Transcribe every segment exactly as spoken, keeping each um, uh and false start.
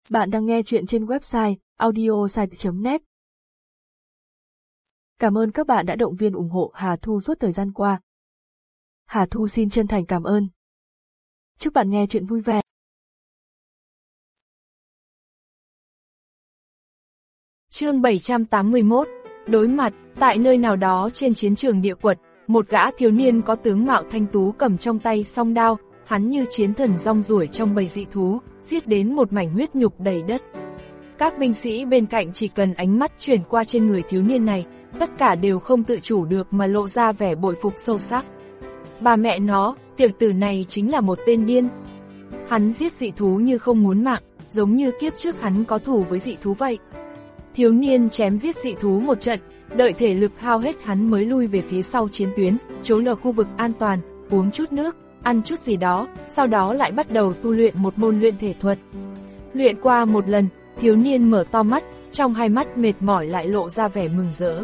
Bạn đang nghe chuyện trên website audiosite chấm net. Cảm ơn các bạn đã động viên ủng hộ Hà Thu suốt thời gian qua. Hà Thu xin chân thành cảm ơn. Chúc bạn nghe chuyện vui vẻ. Chương bảy trăm tám mươi mốt. Đối mặt. Tại nơi nào đó trên chiến trường địa quật, một gã thiếu niên có tướng mạo thanh tú cầm trong tay song đao, hắn như chiến thần rong ruổi trong bầy dị thú, giết đến một mảnh huyết nhục đầy đất. Các binh sĩ bên cạnh chỉ cần ánh mắt chuyển qua trên người thiếu niên này, tất cả đều không tự chủ được mà lộ ra vẻ bội phục sâu sắc. Bà mẹ nó, tiểu tử này chính là một tên điên. Hắn giết dị thú như không muốn mạng, giống như kiếp trước hắn có thù với dị thú vậy. Thiếu niên chém giết dị thú một trận, đợi thể lực hao hết hắn mới lui về phía sau chiến tuyến, trốn ở khu vực an toàn, uống chút nước, ăn chút gì đó, sau đó lại bắt đầu tu luyện một môn luyện thể thuật. Luyện qua một lần, thiếu niên mở to mắt, trong hai mắt mệt mỏi lại lộ ra vẻ mừng rỡ.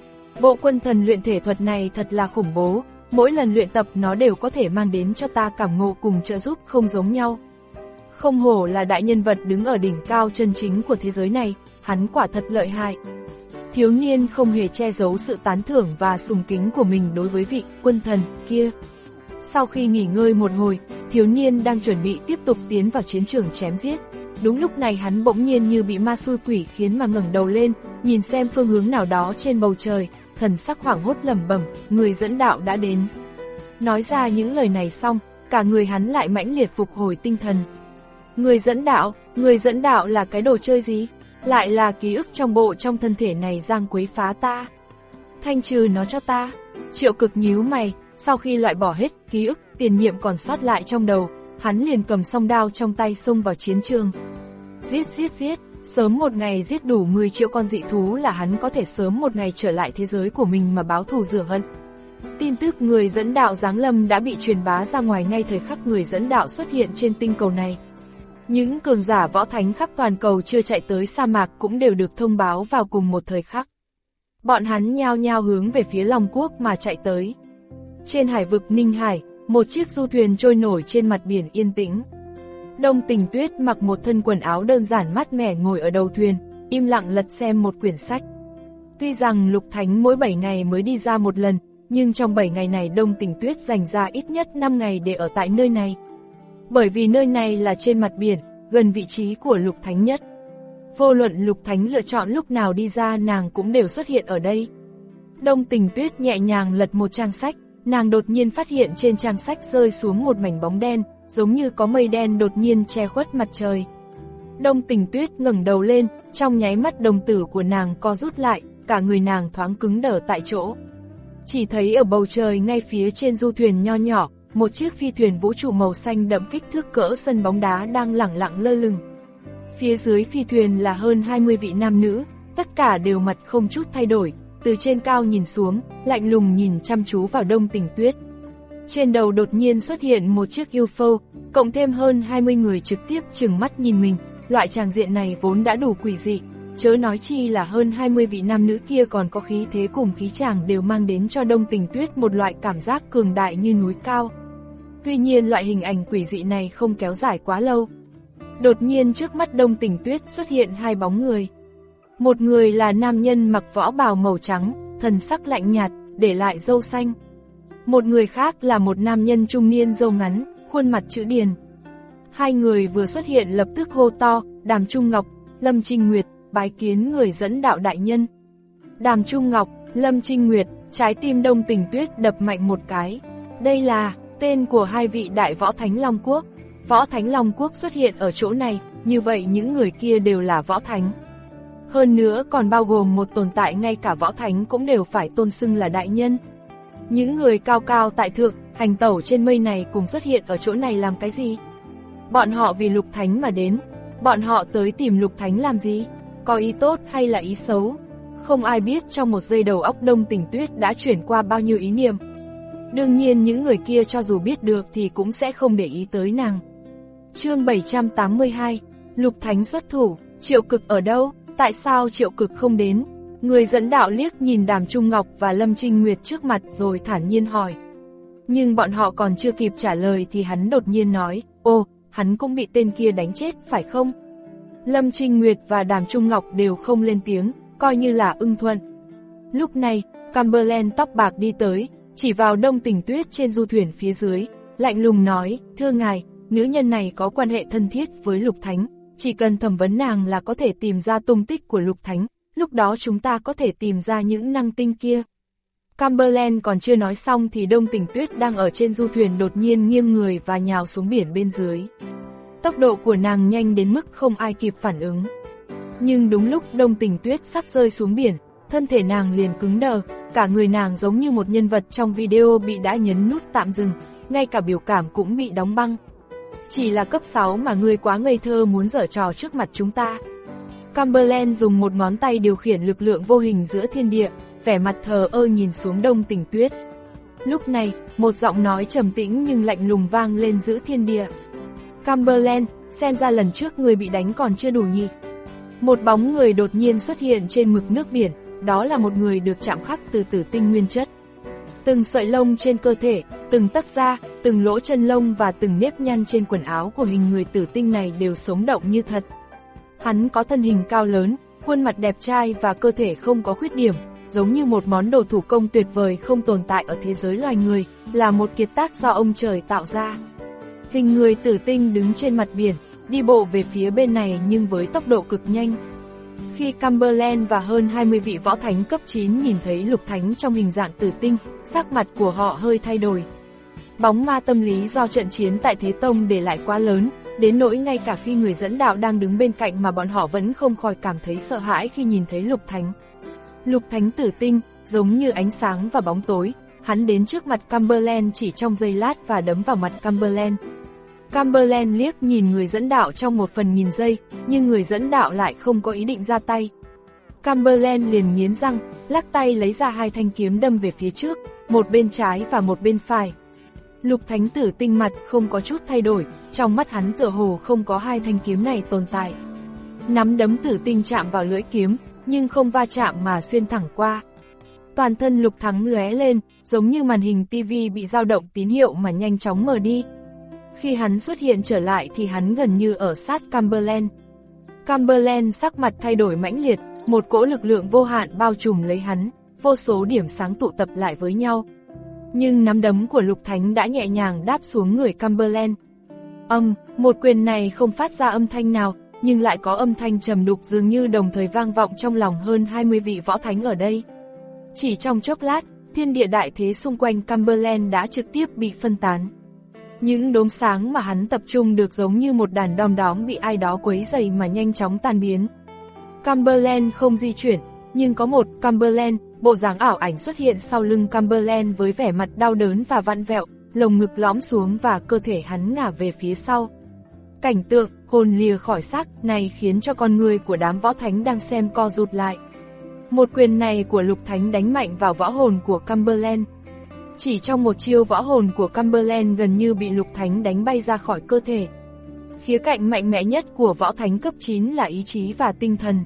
Bộ quân thần luyện thể thuật này thật là khủng bố, mỗi lần luyện tập nó đều có thể mang đến cho ta cảm ngộ cùng trợ giúp không giống nhau. Không hổ là đại nhân vật đứng ở đỉnh cao chân chính của thế giới này, hắn quả thật lợi hại. Thiếu niên không hề che giấu sự tán thưởng và sùng kính của mình đối với vị quân thần kia. Sau khi nghỉ ngơi một hồi, thiếu niên đang chuẩn bị tiếp tục tiến vào chiến trường chém giết. Đúng lúc này hắn bỗng nhiên như bị ma xui quỷ khiến mà ngẩng đầu lên, nhìn xem phương hướng nào đó trên bầu trời, thần sắc hoảng hốt lẩm bẩm, người dẫn đạo đã đến. Nói ra những lời này xong, cả người hắn lại mãnh liệt phục hồi tinh thần. Người dẫn đạo, người dẫn đạo là cái đồ chơi gì? Lại là ký ức trong bộ trong thân thể này giang quấy phá ta. Thanh trừ nó cho ta. Triệu Cực nhíu mày, sau khi loại bỏ hết ký ức tiền nhiệm còn sót lại trong đầu, hắn liền cầm song đao trong tay xông vào chiến trường. Giết giết giết, sớm một ngày giết đủ mười triệu con dị thú là hắn có thể sớm một ngày trở lại thế giới của mình mà báo thù rửa hận. Tin tức người dẫn đạo giáng lâm đã bị truyền bá ra ngoài ngay thời khắc người dẫn đạo xuất hiện trên tinh cầu này. Những cường giả võ thánh khắp toàn cầu chưa chạy tới sa mạc cũng đều được thông báo vào cùng một thời khắc. Bọn hắn nhao nhao hướng về phía Long Quốc mà chạy tới. Trên hải vực Ninh Hải, một chiếc du thuyền trôi nổi trên mặt biển yên tĩnh. Đông Tình Tuyết mặc một thân quần áo đơn giản mát mẻ ngồi ở đầu thuyền, im lặng lật xem một quyển sách. Tuy rằng Lục Thánh mỗi bảy ngày mới đi ra một lần, nhưng trong bảy ngày này Đông Tình Tuyết dành ra ít nhất năm ngày để ở tại nơi này. Bởi vì nơi này là trên mặt biển, gần vị trí của Lục Thánh nhất. Vô luận Lục Thánh lựa chọn lúc nào đi ra nàng cũng đều xuất hiện ở đây. Đông Tình Tuyết nhẹ nhàng lật một trang sách, nàng đột nhiên phát hiện trên trang sách rơi xuống một mảnh bóng đen, giống như có mây đen đột nhiên che khuất mặt trời. Đông Tình Tuyết ngẩng đầu lên, trong nháy mắt đồng tử của nàng co rút lại, cả người nàng thoáng cứng đờ tại chỗ. Chỉ thấy ở bầu trời ngay phía trên du thuyền nho nhỏ, một chiếc phi thuyền vũ trụ màu xanh đậm kích thước cỡ sân bóng đá đang lẳng lặng lơ lửng. Phía dưới phi thuyền là hơn hai mươi vị nam nữ, tất cả đều mặt không chút thay đổi, từ trên cao nhìn xuống, lạnh lùng nhìn chăm chú vào Đông Tình Tuyết. Trên đầu đột nhiên xuất hiện một chiếc u ép ô, cộng thêm hơn hai mươi người trực tiếp trừng mắt nhìn mình, loại tràng diện này vốn đã đủ quỷ dị, chớ nói chi là hơn hai mươi vị nam nữ kia còn có khí thế cùng khí chàng đều mang đến cho Đông Tình Tuyết một loại cảm giác cường đại như núi cao. Tuy nhiên loại hình ảnh quỷ dị này không kéo dài quá lâu. Đột nhiên trước mắt Đông Tình Tuyết xuất hiện hai bóng người. Một người là nam nhân mặc võ bào màu trắng, thần sắc lạnh nhạt, để lại râu xanh. Một người khác là một nam nhân trung niên râu ngắn, khuôn mặt chữ điền. Hai người vừa xuất hiện lập tức hô to, Đàm Trung Ngọc, Lâm Trinh Nguyệt, bái kiến người dẫn đạo đại nhân. Đàm Trung Ngọc, Lâm Trinh Nguyệt, trái tim Đông Tình Tuyết đập mạnh một cái. Đây là tên của hai vị đại võ thánh Long Quốc. Võ thánh Long Quốc xuất hiện ở chỗ này, như vậy những người kia đều là võ thánh. Hơn nữa còn bao gồm một tồn tại ngay cả võ thánh cũng đều phải tôn xưng là đại nhân. Những người cao cao tại thượng, hành tẩu trên mây này cùng xuất hiện ở chỗ này làm cái gì? Bọn họ vì Lục Thánh mà đến, bọn họ tới tìm Lục Thánh làm gì? Có ý tốt hay là ý xấu? Không ai biết trong một giây đầu óc Đông Tình Tuyết đã chuyển qua bao nhiêu ý niệm. Đương nhiên những người kia cho dù biết được thì cũng sẽ không để ý tới nàng. Chương bảy trăm tám mươi hai, Lục Thánh xuất thủ, Triệu Cực ở đâu? Tại sao Triệu Cực không đến? Người dẫn đạo liếc nhìn Đàm Trung Ngọc và Lâm Trinh Nguyệt trước mặt rồi thản nhiên hỏi. Nhưng bọn họ còn chưa kịp trả lời thì hắn đột nhiên nói, ô, hắn cũng bị tên kia đánh chết phải không? Lâm Trinh Nguyệt và Đàm Trung Ngọc đều không lên tiếng, coi như là ưng thuận. Lúc này, Cumberland tóc bạc đi tới, chỉ vào Đông Tình Tuyết trên du thuyền phía dưới, lạnh lùng nói, thưa ngài, nữ nhân này có quan hệ thân thiết với Lục Thánh, chỉ cần thẩm vấn nàng là có thể tìm ra tung tích của Lục Thánh, lúc đó chúng ta có thể tìm ra những năng tinh kia. Cumberland còn chưa nói xong thì Đông Tình Tuyết đang ở trên du thuyền đột nhiên nghiêng người và nhào xuống biển bên dưới. Tốc độ của nàng nhanh đến mức không ai kịp phản ứng. Nhưng đúng lúc Đông Tình Tuyết sắp rơi xuống biển, thân thể nàng liền cứng đờ, cả người nàng giống như một nhân vật trong video bị đã nhấn nút tạm dừng, ngay cả biểu cảm cũng bị đóng băng. Chỉ là cấp sáu mà ngươi quá ngây thơ muốn giở trò trước mặt chúng ta. Cumberland dùng một ngón tay điều khiển lực lượng vô hình giữa thiên địa, vẻ mặt thờ ơ nhìn xuống Đông Tình Tuyết. Lúc này, một giọng nói trầm tĩnh nhưng lạnh lùng vang lên giữa thiên địa. Cumberland, xem ra lần trước người bị đánh còn chưa đủ nhỉ. Một bóng người đột nhiên xuất hiện trên mực nước biển, đó là một người được chạm khắc từ tử tinh nguyên chất. Từng sợi lông trên cơ thể, từng tấc da, từng lỗ chân lông và từng nếp nhăn trên quần áo của hình người tử tinh này đều sống động như thật. Hắn có thân hình cao lớn, khuôn mặt đẹp trai và cơ thể không có khuyết điểm, giống như một món đồ thủ công tuyệt vời không tồn tại ở thế giới loài người, là một kiệt tác do ông trời tạo ra. Hình người tử tinh đứng trên mặt biển, đi bộ về phía bên này nhưng với tốc độ cực nhanh. Khi Cumberland và hơn hai mươi vị võ thánh cấp chín nhìn thấy Lục Thánh trong hình dạng tử tinh, sắc mặt của họ hơi thay đổi. Bóng ma tâm lý do trận chiến tại Thế Tông để lại quá lớn, đến nỗi ngay cả khi người dẫn đạo đang đứng bên cạnh mà bọn họ vẫn không khỏi cảm thấy sợ hãi khi nhìn thấy Lục Thánh. Lục Thánh tử tinh, giống như ánh sáng và bóng tối, hắn đến trước mặt Cumberland chỉ trong giây lát và đấm vào mặt Cumberland. Cumberland liếc nhìn người dẫn đạo trong một phần nghìn giây, nhưng người dẫn đạo lại không có ý định ra tay. Cumberland liền nghiến răng, lắc tay lấy ra hai thanh kiếm đâm về phía trước, một bên trái và một bên phải. Lục Thánh tử tinh mặt không có chút thay đổi, trong mắt hắn tựa hồ không có hai thanh kiếm này tồn tại. Nắm đấm tử tinh chạm vào lưỡi kiếm, nhưng không va chạm mà xuyên thẳng qua. Toàn thân Lục Thánh lóe lên, giống như màn hình tivi bị dao động tín hiệu mà nhanh chóng mờ đi. Khi hắn xuất hiện trở lại thì hắn gần như ở sát Cumberland. Cumberland sắc mặt thay đổi mãnh liệt, một cỗ lực lượng vô hạn bao trùm lấy hắn, vô số điểm sáng tụ tập lại với nhau. Nhưng nắm đấm của Lục Thánh đã nhẹ nhàng đáp xuống người Cumberland. Âm, một quyền này không phát ra âm thanh nào, nhưng lại có âm thanh trầm đục dường như đồng thời vang vọng trong lòng hơn hai mươi vị võ thánh ở đây. Chỉ trong chốc lát, thiên địa đại thế xung quanh Cumberland đã trực tiếp bị phân tán. Những đốm sáng mà hắn tập trung được giống như một đàn đom đóm bị ai đó quấy dày mà nhanh chóng tan biến. Cumberland không di chuyển, nhưng có một Cumberland, bộ dáng ảo ảnh xuất hiện sau lưng Cumberland với vẻ mặt đau đớn và vặn vẹo, lồng ngực lõm xuống và cơ thể hắn ngả về phía sau. Cảnh tượng hồn lìa khỏi xác này khiến cho con người của đám võ thánh đang xem co rụt lại. Một quyền này của Lục Thánh đánh mạnh vào võ hồn của Cumberland. Chỉ trong một chiêu võ hồn của Cumberland gần như bị Lục Thánh đánh bay ra khỏi cơ thể. Khía cạnh mạnh mẽ nhất của võ thánh cấp chín là ý chí và tinh thần.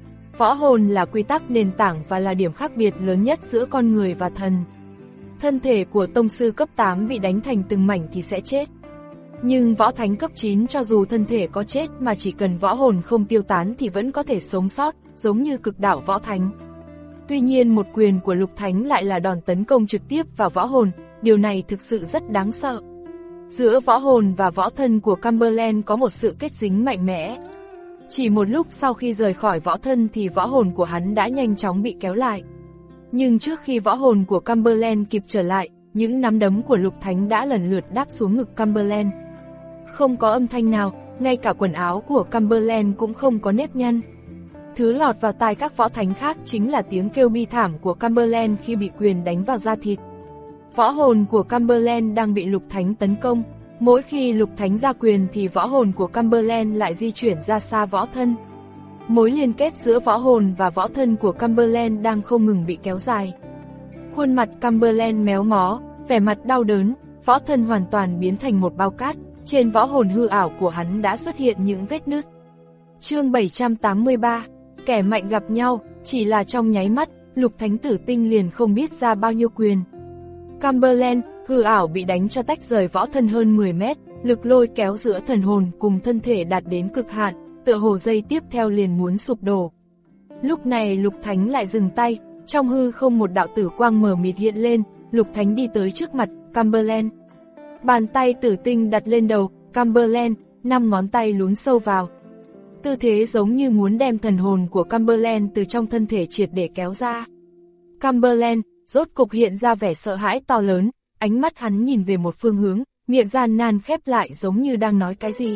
Võ hồn là quy tắc nền tảng và là điểm khác biệt lớn nhất giữa con người và thần. Thân thể của tông sư cấp tám bị đánh thành từng mảnh thì sẽ chết. Nhưng võ thánh cấp chín cho dù thân thể có chết mà chỉ cần võ hồn không tiêu tán thì vẫn có thể sống sót, giống như cực đạo võ thánh. Tuy nhiên một quyền của Lục Thánh lại là đòn tấn công trực tiếp vào võ hồn, điều này thực sự rất đáng sợ. Giữa võ hồn và võ thân của Cumberland có một sự kết dính mạnh mẽ. Chỉ một lúc sau khi rời khỏi võ thân thì võ hồn của hắn đã nhanh chóng bị kéo lại. Nhưng trước khi võ hồn của Cumberland kịp trở lại, những nắm đấm của Lục Thánh đã lần lượt đáp xuống ngực Cumberland. Không có âm thanh nào, ngay cả quần áo của Cumberland cũng không có nếp nhăn. Thứ lọt vào tai các võ thánh khác chính là tiếng kêu bi thảm của Cumberland khi bị quyền đánh vào da thịt. Võ hồn của Cumberland đang bị Lục Thánh tấn công. Mỗi khi Lục Thánh ra quyền thì võ hồn của Cumberland lại di chuyển ra xa võ thân. Mối liên kết giữa võ hồn và võ thân của Cumberland đang không ngừng bị kéo dài. Khuôn mặt Cumberland méo mó, vẻ mặt đau đớn, võ thân hoàn toàn biến thành một bao cát, trên võ hồn hư ảo của hắn đã xuất hiện những vết nứt. Chương bảy trăm tám mươi ba, kẻ mạnh gặp nhau, chỉ là trong nháy mắt, Lục Thánh tử tinh liền không biết ra bao nhiêu quyền. Cumberland, hư ảo bị đánh cho tách rời võ thân hơn mười mét, lực lôi kéo giữa thần hồn cùng thân thể đạt đến cực hạn, tựa hồ dây tiếp theo liền muốn sụp đổ. Lúc này Lục Thánh lại dừng tay, trong hư không một đạo tử quang mờ mịt hiện lên, Lục Thánh đi tới trước mặt Cumberland. Bàn tay tử tinh đặt lên đầu Cumberland, năm ngón tay lún sâu vào. Tư thế giống như muốn đem thần hồn của Cumberland từ trong thân thể triệt để kéo ra. Cumberland rốt cục hiện ra vẻ sợ hãi to lớn, ánh mắt hắn nhìn về một phương hướng, miệng gian nan khép lại giống như đang nói cái gì.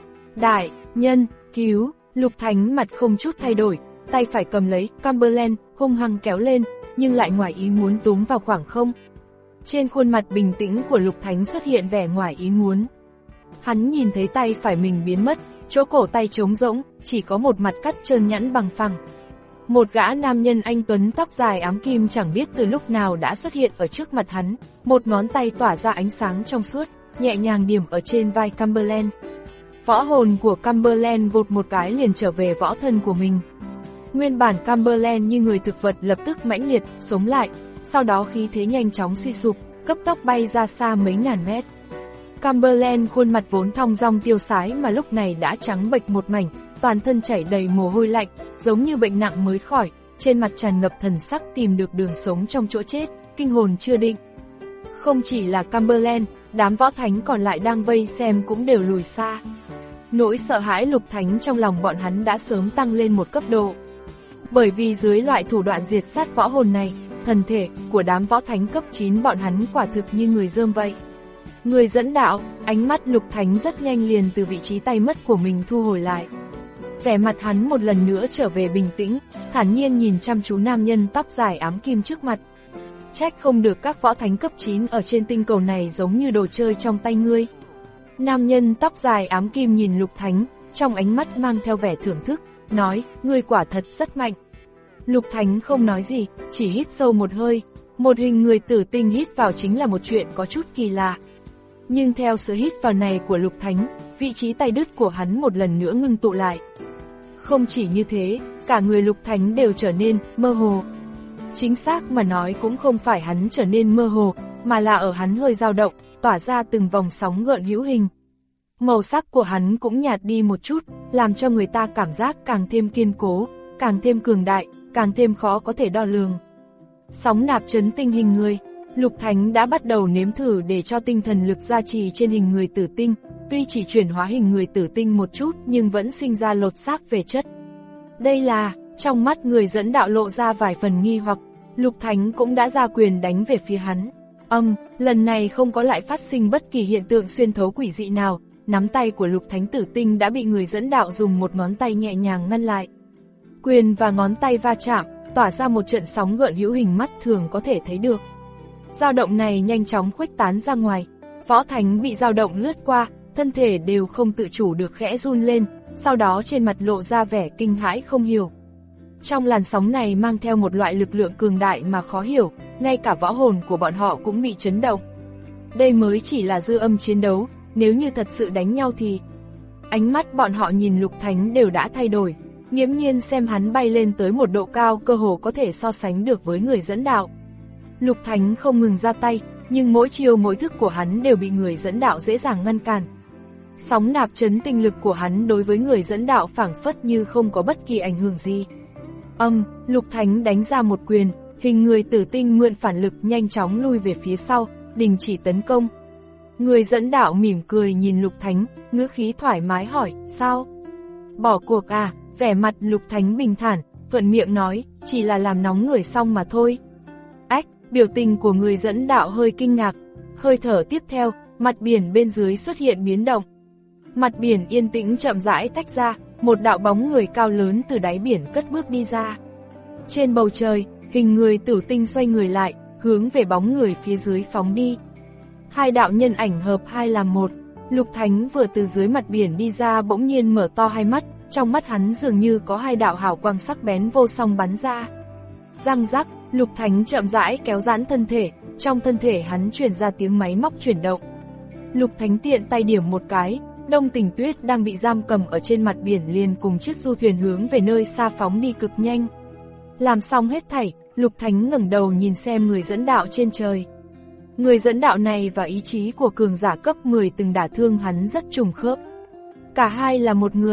Đại nhân, cứu! Lục Thánh mặt không chút thay đổi, tay phải cầm lấy Cumberland, hung hăng kéo lên, nhưng lại ngoài ý muốn túm vào khoảng không. Trên khuôn mặt bình tĩnh của Lục Thánh xuất hiện vẻ ngoài ý muốn. Hắn nhìn thấy tay phải mình biến mất, chỗ cổ tay trống rỗng, chỉ có một mặt cắt trơn nhẵn bằng phẳng. Một gã nam nhân anh tuấn tóc dài ám kim chẳng biết từ lúc nào đã xuất hiện ở trước mặt hắn, một ngón tay tỏa ra ánh sáng trong suốt, nhẹ nhàng điểm ở trên vai Cumberland. Võ hồn của Cumberland vụt một cái liền trở về võ thân của mình. Nguyên bản Cumberland như người thực vật lập tức mãnh liệt, sống lại, sau đó khí thế nhanh chóng suy sụp, cấp tốc bay ra xa mấy ngàn mét. Cumberland khuôn mặt vốn thong dong tiêu sái mà lúc này đã trắng bệch một mảnh, toàn thân chảy đầy mồ hôi lạnh, giống như bệnh nặng mới khỏi, trên mặt tràn ngập thần sắc tìm được đường sống trong chỗ chết, kinh hồn chưa định. Không chỉ là Cumberland, đám võ thánh còn lại đang vây xem cũng đều lùi xa. Nỗi sợ hãi Lục Thánh trong lòng bọn hắn đã sớm tăng lên một cấp độ. Bởi vì dưới loại thủ đoạn diệt sát võ hồn này, thần thể của đám võ thánh cấp chín bọn hắn quả thực như người rơm vậy. Người dẫn đạo, ánh mắt Lục Thánh rất nhanh liền từ vị trí tay mất của mình thu hồi lại. Vẻ mặt hắn một lần nữa trở về bình tĩnh, thản nhiên nhìn chăm chú nam nhân tóc dài ám kim trước mặt. Trách không được các võ thánh cấp chín ở trên tinh cầu này giống như đồ chơi trong tay ngươi. Nam nhân tóc dài ám kim nhìn Lục Thánh, trong ánh mắt mang theo vẻ thưởng thức, nói, ngươi quả thật rất mạnh. Lục Thánh không nói gì, chỉ hít sâu một hơi. Một hình người tử tinh hít vào chính là một chuyện có chút kỳ lạ. Nhưng theo sự hít vào này của Lục Thánh, vị trí tay đứt của hắn một lần nữa ngưng tụ lại. Không chỉ như thế, cả người Lục Thánh đều trở nên mơ hồ. Chính xác mà nói cũng không phải hắn trở nên mơ hồ, mà là ở hắn hơi dao động, tỏa ra từng vòng sóng gợn hữu hình. Màu sắc của hắn cũng nhạt đi một chút, làm cho người ta cảm giác càng thêm kiên cố, càng thêm cường đại, càng thêm khó có thể đo lường. Sóng nạp chấn tinh hình người, Lục Thánh đã bắt đầu nếm thử để cho tinh thần lực gia trì trên hình người tử tinh, tuy chỉ chuyển hóa hình người tử tinh một chút nhưng vẫn sinh ra lột xác về chất. Đây là, trong mắt người dẫn đạo lộ ra vài phần nghi hoặc, Lục Thánh cũng đã ra quyền đánh về phía hắn. Âm, um, lần này không có lại phát sinh bất kỳ hiện tượng xuyên thấu quỷ dị nào, nắm tay của Lục Thánh tử tinh đã bị người dẫn đạo dùng một ngón tay nhẹ nhàng ngăn lại. Quyền và ngón tay va chạm, tỏa ra một trận sóng gợn hữu hình mắt thường có thể thấy được. Dao động này nhanh chóng khuếch tán ra ngoài, võ thánh bị dao động lướt qua, thân thể đều không tự chủ được khẽ run lên, sau đó trên mặt lộ ra vẻ kinh hãi không hiểu. Trong làn sóng này mang theo một loại lực lượng cường đại mà khó hiểu, ngay cả võ hồn của bọn họ cũng bị chấn động. Đây mới chỉ là dư âm chiến đấu, nếu như thật sự đánh nhau thì... Ánh mắt bọn họ nhìn Lục Thánh đều đã thay đổi, nghiễm nhiên xem hắn bay lên tới một độ cao cơ hồ có thể so sánh được với người dẫn đạo. Lục Thánh không ngừng ra tay, nhưng mỗi chiêu mỗi thức của hắn đều bị người dẫn đạo dễ dàng ngăn cản. Sóng nạp chấn tinh lực của hắn đối với người dẫn đạo phảng phất như không có bất kỳ ảnh hưởng gì. Âm, um, Lục Thánh đánh ra một quyền, hình người tử tinh mượn phản lực nhanh chóng lui về phía sau, đình chỉ tấn công. Người dẫn đạo mỉm cười nhìn Lục Thánh, ngữ khí thoải mái hỏi, sao? Bỏ cuộc à? Vẻ mặt Lục Thánh bình thản, thuận miệng nói, chỉ là làm nóng người xong mà thôi. Ách, biểu tình của người dẫn đạo hơi kinh ngạc, hơi thở tiếp theo, mặt biển bên dưới xuất hiện biến động. Mặt biển yên tĩnh chậm rãi tách ra, một đạo bóng người cao lớn từ đáy biển cất bước đi ra. Trên bầu trời, hình người tử tinh xoay người lại, hướng về bóng người phía dưới phóng đi. Hai đạo nhân ảnh hợp hai làm một, Lục Thánh vừa từ dưới mặt biển đi ra bỗng nhiên mở to hai mắt, trong mắt hắn dường như có hai đạo hào quang sắc bén vô song bắn ra. Răng rắc, Lục Thánh chậm rãi kéo giãn thân thể, trong thân thể hắn truyền ra tiếng máy móc chuyển động. Lục Thánh tiện tay điểm một cái, Đông Tình Tuyết đang bị giam cầm ở trên mặt biển liền cùng chiếc du thuyền hướng về nơi xa phóng đi cực nhanh. Làm xong hết thảy, Lục Thánh ngẩng đầu nhìn xem người dẫn đạo trên trời. Người dẫn đạo này và ý chí của cường giả cấp mười từng đả thương hắn rất trùng khớp. Cả hai là một người.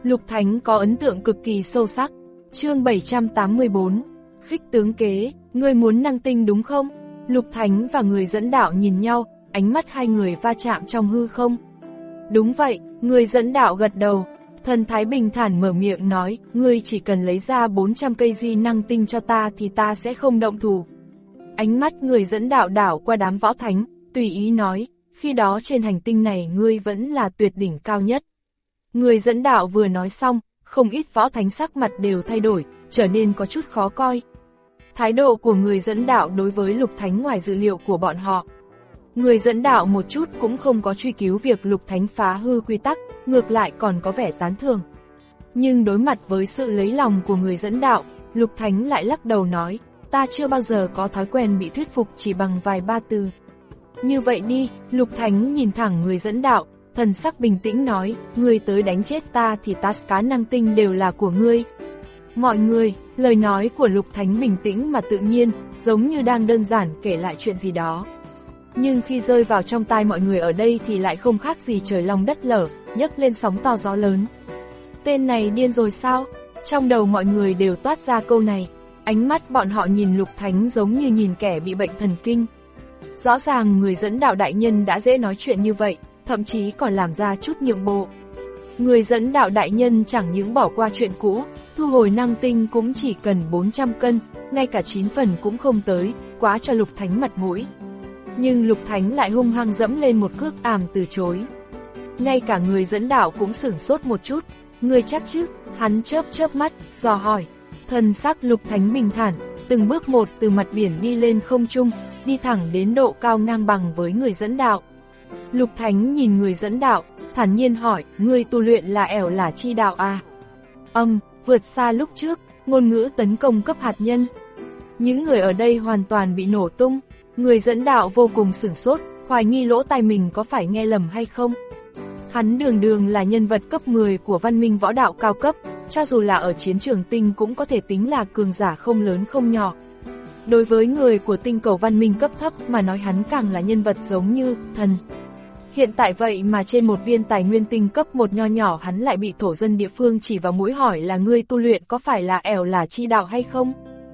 Lục Thánh có ấn tượng cực kỳ sâu sắc. Chương bảy trăm tám mươi tư, khích tướng kế, ngươi muốn năng tinh đúng không? Lục Thánh và người dẫn đạo nhìn nhau, ánh mắt hai người va chạm trong hư không. Đúng vậy, người dẫn đạo gật đầu. Thần thái bình thản mở miệng nói, ngươi chỉ cần lấy ra bốn trăm cây di năng tinh cho ta thì ta sẽ không động thủ. Ánh mắt người dẫn đạo đảo qua đám võ thánh, tùy ý nói, khi đó trên hành tinh này ngươi vẫn là tuyệt đỉnh cao nhất. Người dẫn đạo vừa nói xong, không ít võ thánh sắc mặt đều thay đổi, trở nên có chút khó coi. Thái độ của người dẫn đạo đối với Lục Thánh ngoài dự liệu của bọn họ. Người dẫn đạo một chút cũng không có truy cứu việc Lục Thánh phá hư quy tắc, ngược lại còn có vẻ tán thưởng. Nhưng đối mặt với sự lấy lòng của người dẫn đạo, Lục Thánh lại lắc đầu nói, ta chưa bao giờ có thói quen bị thuyết phục chỉ bằng vài ba từ. Như vậy đi, Lục Thánh nhìn thẳng người dẫn đạo, thần sắc bình tĩnh nói, ngươi tới đánh chết ta thì task cá năng tinh đều là của ngươi. Mọi người, lời nói của Lục Thánh bình tĩnh mà tự nhiên, giống như đang đơn giản kể lại chuyện gì đó. Nhưng khi rơi vào trong tai mọi người ở đây thì lại không khác gì trời long đất lở, nhấc lên sóng to gió lớn. Tên này điên rồi sao? Trong đầu mọi người đều toát ra câu này, ánh mắt bọn họ nhìn Lục Thánh giống như nhìn kẻ bị bệnh thần kinh. Rõ ràng người dẫn đạo đại nhân đã dễ nói chuyện như vậy, thậm chí còn làm ra chút nhượng bộ. Người dẫn đạo đại nhân chẳng những bỏ qua chuyện cũ, thu hồi năng tinh cũng chỉ cần bốn trăm cân, ngay cả chín phần cũng không tới, quá cho Lục Thánh mặt mũi. Nhưng Lục Thánh lại hung hăng dẫm lên một cước àm từ chối. Ngay cả người dẫn đạo cũng sửng sốt một chút, ngươi chắc chứ, hắn chớp chớp mắt, dò hỏi. Thần sắc Lục Thánh bình thản, từng bước một từ mặt biển đi lên không trung, đi thẳng đến độ cao ngang bằng với người dẫn đạo. Lục Thánh nhìn người dẫn đạo, thản nhiên hỏi, ngươi tu luyện là ẻo là chi đạo à? Âm, vượt xa lúc trước, ngôn ngữ tấn công cấp hạt nhân. Những người ở đây hoàn toàn bị nổ tung, người dẫn đạo vô cùng sửng sốt, hoài nghi lỗ tai mình có phải nghe lầm hay không. Hắn đường đường là nhân vật cấp mười của văn minh võ đạo cao cấp, cho dù là ở chiến trường tinh cũng có thể tính là cường giả không lớn không nhỏ. Đối với người của tinh cầu văn minh cấp thấp mà nói hắn càng là nhân vật giống như thần. Hiện tại vậy mà trên một viên tài nguyên tinh cấp một nho nhỏ hắn lại bị thổ dân địa phương chỉ vào mũi hỏi là ngươi tu luyện có phải là ẻo là chi đạo hay không?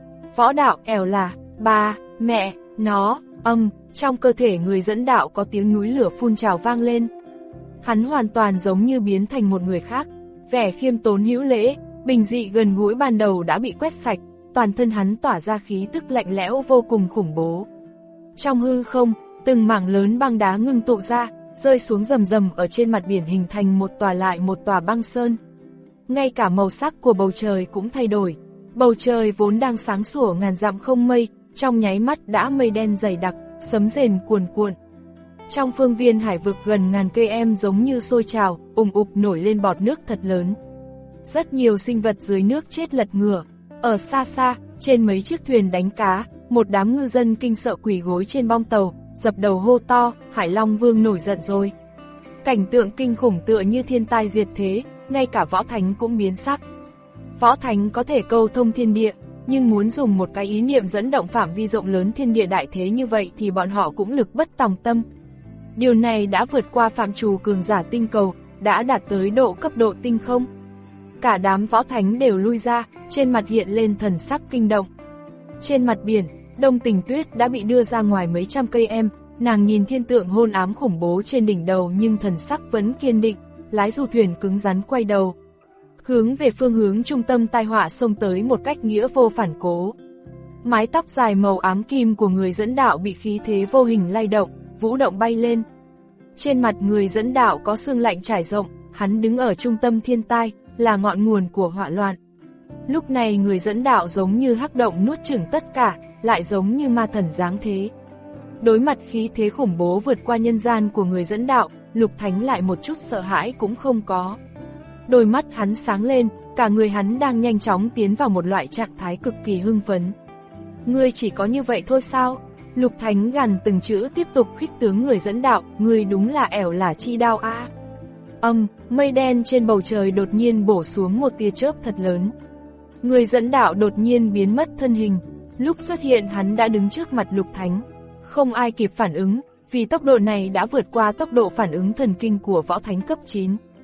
Võ đạo ẻo là, ba, mẹ, nó, âm, trong cơ thể người dẫn đạo có tiếng núi lửa phun trào vang lên. Hắn hoàn toàn giống như biến thành một người khác, vẻ khiêm tốn hữu lễ, bình dị gần gũi ban đầu đã bị quét sạch, toàn thân hắn tỏa ra khí tức lạnh lẽo vô cùng khủng bố. Trong hư không, từng mảng lớn băng đá ngưng tụ ra, rơi xuống rầm rầm ở trên mặt biển hình thành một tòa lại một tòa băng sơn. Ngay cả màu sắc của bầu trời cũng thay đổi, bầu trời vốn đang sáng sủa ngàn dặm không mây, trong nháy mắt đã mây đen dày đặc, sấm rền cuồn cuộn. Trong phương viên hải vực gần ngàn cây em giống như sôi trào, ùm ụp nổi lên bọt nước thật lớn. Rất nhiều sinh vật dưới nước chết lật ngửa. Ở xa xa, trên mấy chiếc thuyền đánh cá, một đám ngư dân kinh sợ quỳ gối trên bong tàu, dập đầu hô to, Hải Long Vương nổi giận rồi. Cảnh tượng kinh khủng tựa như thiên tai diệt thế, ngay cả võ thánh cũng biến sắc. Võ thánh có thể câu thông thiên địa, nhưng muốn dùng một cái ý niệm dẫn động phạm vi rộng lớn thiên địa đại thế như vậy thì bọn họ cũng lực bất tòng tâm. Điều này đã vượt qua phạm trù cường giả tinh cầu, đã đạt tới độ cấp độ tinh không. Cả đám võ thánh đều lui ra, trên mặt hiện lên thần sắc kinh động. Trên mặt biển, Đông Tình Tuyết đã bị đưa ra ngoài mấy trăm cây em, nàng nhìn thiên tượng hôn ám khủng bố trên đỉnh đầu nhưng thần sắc vẫn kiên định, lái du thuyền cứng rắn quay đầu. Hướng về phương hướng trung tâm tai họa xông tới một cách nghĩa vô phản cố. Mái tóc dài màu ám kim của người dẫn đạo bị khí thế vô hình lay động, vũ động bay lên. Trên mặt người dẫn đạo có sương lạnh trải rộng, hắn đứng ở trung tâm thiên tai, là ngọn nguồn của họa loạn. Lúc này người dẫn đạo giống như hắc động nuốt chửng tất cả, lại giống như ma thần giáng thế. Đối mặt khí thế khủng bố vượt qua nhân gian của người dẫn đạo, Lục Thánh lại một chút sợ hãi cũng không có. Đôi mắt hắn sáng lên, cả người hắn đang nhanh chóng tiến vào một loại trạng thái cực kỳ hưng phấn. Ngươi chỉ có như vậy thôi sao? Lục Thánh gằn từng chữ tiếp tục khích tướng người dẫn đạo, ngươi đúng là ẻo là chi đao a. À. Âm, mây đen trên bầu trời đột nhiên bổ xuống một tia chớp thật lớn. Người dẫn đạo đột nhiên biến mất thân hình, lúc xuất hiện hắn đã đứng trước mặt Lục Thánh. Không ai kịp phản ứng, vì tốc độ này đã vượt qua tốc độ phản ứng thần kinh của võ thánh cấp chín.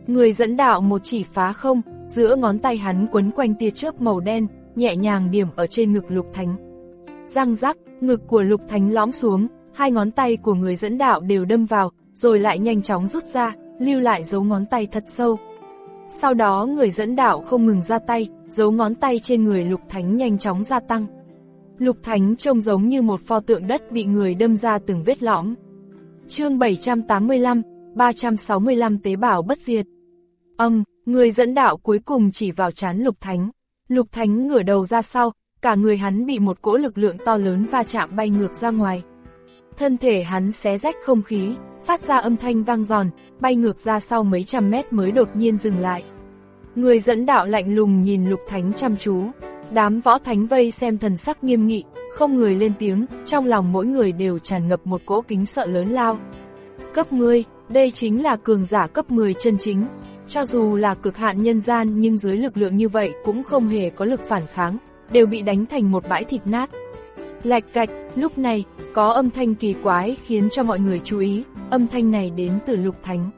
Người dẫn đạo một chỉ phá không, giữa ngón tay hắn quấn quanh tia chớp màu đen, nhẹ nhàng điểm ở trên ngực Lục Thánh. Răng rắc, ngực của Lục Thánh lõm xuống, hai ngón tay của người dẫn đạo đều đâm vào, rồi lại nhanh chóng rút ra, lưu lại dấu ngón tay thật sâu. Sau đó người dẫn đạo không ngừng ra tay, dấu ngón tay trên người Lục Thánh nhanh chóng gia tăng. Lục Thánh trông giống như một pho tượng đất bị người đâm ra từng vết lõm. Chương bảy trăm tám mươi lăm, ba trăm sáu mươi lăm tế bào bất diệt. Âm, người dẫn đạo cuối cùng chỉ vào trán Lục Thánh. Lục Thánh ngửa đầu ra sau, cả người hắn bị một cỗ lực lượng to lớn va chạm bay ngược ra ngoài. Thân thể hắn xé rách không khí, phát ra âm thanh vang giòn, bay ngược ra sau mấy trăm mét mới đột nhiên dừng lại. Người dẫn đạo lạnh lùng nhìn Lục Thánh chăm chú, đám võ thánh vây xem thần sắc nghiêm nghị, không người lên tiếng, trong lòng mỗi người đều tràn ngập một cỗ kính sợ lớn lao. Cấp mười, đây chính là cường giả cấp mười chân chính, cho dù là cực hạn nhân gian nhưng dưới lực lượng như vậy cũng không hề có lực phản kháng, đều bị đánh thành một bãi thịt nát. Lạch cạch, lúc này, có âm thanh kỳ quái khiến cho mọi người chú ý, âm thanh này đến từ Lục Thánh.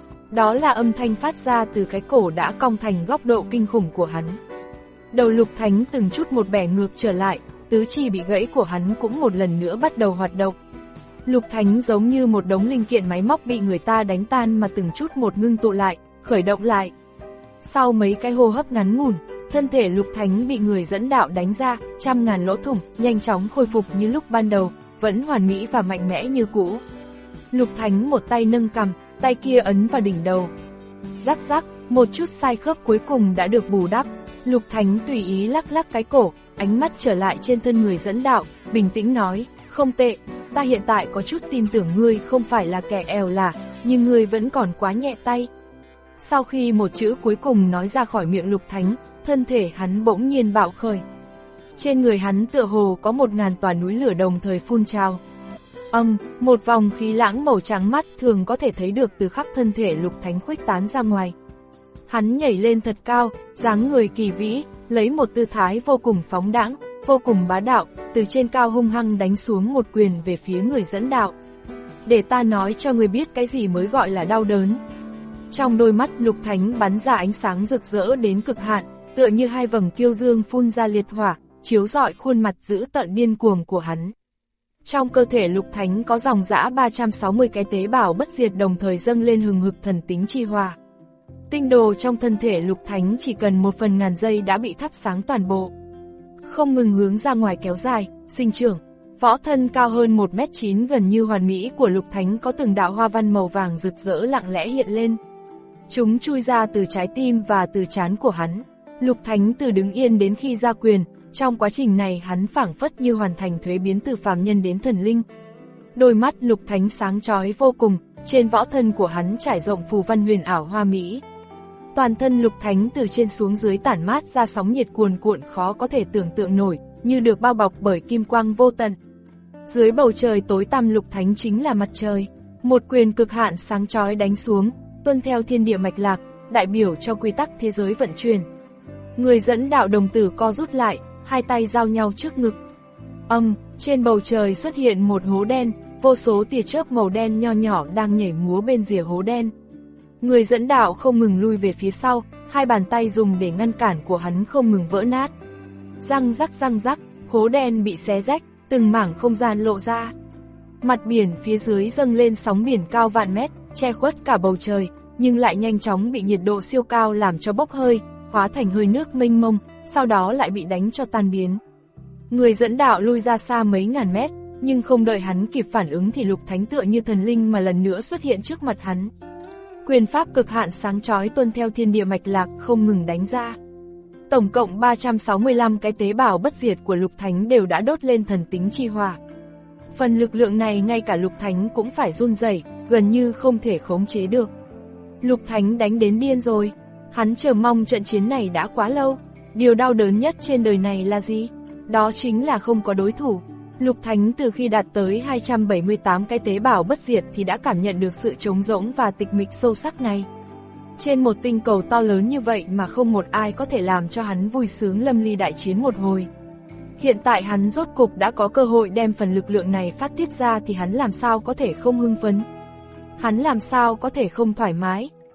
Đó là âm thanh phát ra từ cái cổ đã cong thành góc độ kinh khủng của hắn. Đầu Lục Thánh từng chút một bẻ ngược trở lại, tứ chi bị gãy của hắn cũng một lần nữa bắt đầu hoạt động. Lục Thánh giống như một đống linh kiện máy móc bị người ta đánh tan mà từng chút một ngưng tụ lại, khởi động lại. Sau mấy cái hô hấp ngắn ngủn, thân thể Lục Thánh bị người dẫn đạo đánh ra, trăm ngàn lỗ thủng, nhanh chóng khôi phục như lúc ban đầu, vẫn hoàn mỹ và mạnh mẽ như cũ. Lục Thánh một tay nâng cằm, tay kia ấn vào đỉnh đầu. Rắc rắc, một chút sai khớp cuối cùng đã được bù đắp. Lục Thánh tùy ý lắc lắc cái cổ, ánh mắt trở lại trên thân người dẫn đạo, bình tĩnh nói, không tệ, ta hiện tại có chút tin tưởng ngươi không phải là kẻ ẻo lả, nhưng ngươi vẫn còn quá nhẹ tay. Sau khi một chữ cuối cùng nói ra khỏi miệng Lục Thánh, thân thể hắn bỗng nhiên bạo khởi. Trên người hắn tựa hồ có một ngàn tòa núi lửa đồng thời phun trào. Âm, một vòng khí lãng màu trắng mắt thường có thể thấy được từ khắp thân thể Lục Thánh khuếch tán ra ngoài. Hắn nhảy lên thật cao, dáng người kỳ vĩ, lấy một tư thái vô cùng phóng đãng, vô cùng bá đạo, từ trên cao hung hăng đánh xuống một quyền về phía người dẫn đạo. Để ta nói cho người biết cái gì mới gọi là đau đớn. Trong đôi mắt Lục Thánh bắn ra ánh sáng rực rỡ đến cực hạn, tựa như hai vầng kiêu dương phun ra liệt hỏa, chiếu rọi khuôn mặt dữ tợn điên cuồng của hắn. Trong cơ thể Lục Thánh có dòng dã ba trăm sáu mươi cái tế bào bất diệt đồng thời dâng lên hừng hực thần tính chi hỏa. Tinh đồ trong thân thể Lục Thánh chỉ cần một phần ngàn giây đã bị thắp sáng toàn bộ. Không ngừng hướng ra ngoài kéo dài, sinh trưởng. Võ thân cao hơn một mét chín gần như hoàn mỹ của Lục Thánh có từng đạo hoa văn màu vàng rực rỡ lặng lẽ hiện lên. Chúng chui ra từ trái tim và từ trán của hắn. Lục Thánh từ đứng yên đến khi ra quyền, trong quá trình này hắn phảng phất như hoàn thành thuế biến từ phàm nhân đến thần linh. Đôi mắt Lục Thánh sáng chói vô cùng, trên võ thân của hắn trải rộng phù văn huyền ảo hoa mỹ. Toàn thân Lục Thánh từ trên xuống dưới tản mát ra sóng nhiệt cuồn cuộn khó có thể tưởng tượng nổi, như được bao bọc bởi kim quang vô tận. Dưới bầu trời tối tăm Lục Thánh chính là mặt trời, một quyền cực hạn sáng chói đánh xuống, tuân theo thiên địa mạch lạc, đại biểu cho quy tắc thế giới vận chuyển. Người dẫn đạo đồng tử co rút lại, hai tay giao nhau trước ngực. Âm, trên bầu trời xuất hiện một hố đen, vô số tia chớp màu đen nho nhỏ đang nhảy múa bên rìa hố đen. Người dẫn đạo không ngừng lui về phía sau, hai bàn tay dùng để ngăn cản của hắn không ngừng vỡ nát. Răng rắc răng rắc, hố đen bị xé rách, từng mảng không gian lộ ra. Mặt biển phía dưới dâng lên sóng biển cao vạn mét, che khuất cả bầu trời, nhưng lại nhanh chóng bị nhiệt độ siêu cao làm cho bốc hơi, hóa thành hơi nước mênh mông, sau đó lại bị đánh cho tan biến. Người dẫn đạo lui ra xa mấy ngàn mét, nhưng không đợi hắn kịp phản ứng thì Lục Thánh tựa như thần linh mà lần nữa xuất hiện trước mặt hắn. Quyền pháp cực hạn sáng chói tuân theo thiên địa mạch lạc không ngừng đánh ra. Tổng cộng ba trăm sáu mươi lăm cái tế bào bất diệt của Lục Thánh đều đã đốt lên thần tính chi hỏa. Phần lực lượng này ngay cả Lục Thánh cũng phải run rẩy, gần như không thể khống chế được. Lục Thánh đánh đến điên rồi, hắn chờ mong trận chiến này đã quá lâu. Điều đau đớn nhất trên đời này là gì? Đó chính là không có đối thủ. Lục Thánh từ khi đạt tới hai trăm bảy mươi tám cái tế bào bất diệt thì đã cảm nhận được sự trống rỗng và tịch mịch sâu sắc này. Trên một tinh cầu to lớn như vậy mà không một ai có thể làm cho hắn vui sướng lâm ly đại chiến một hồi. Hiện tại hắn rốt cục đã có cơ hội đem phần lực lượng này phát tiết ra thì hắn làm sao có thể không hưng phấn? Hắn làm sao có thể không thoải mái?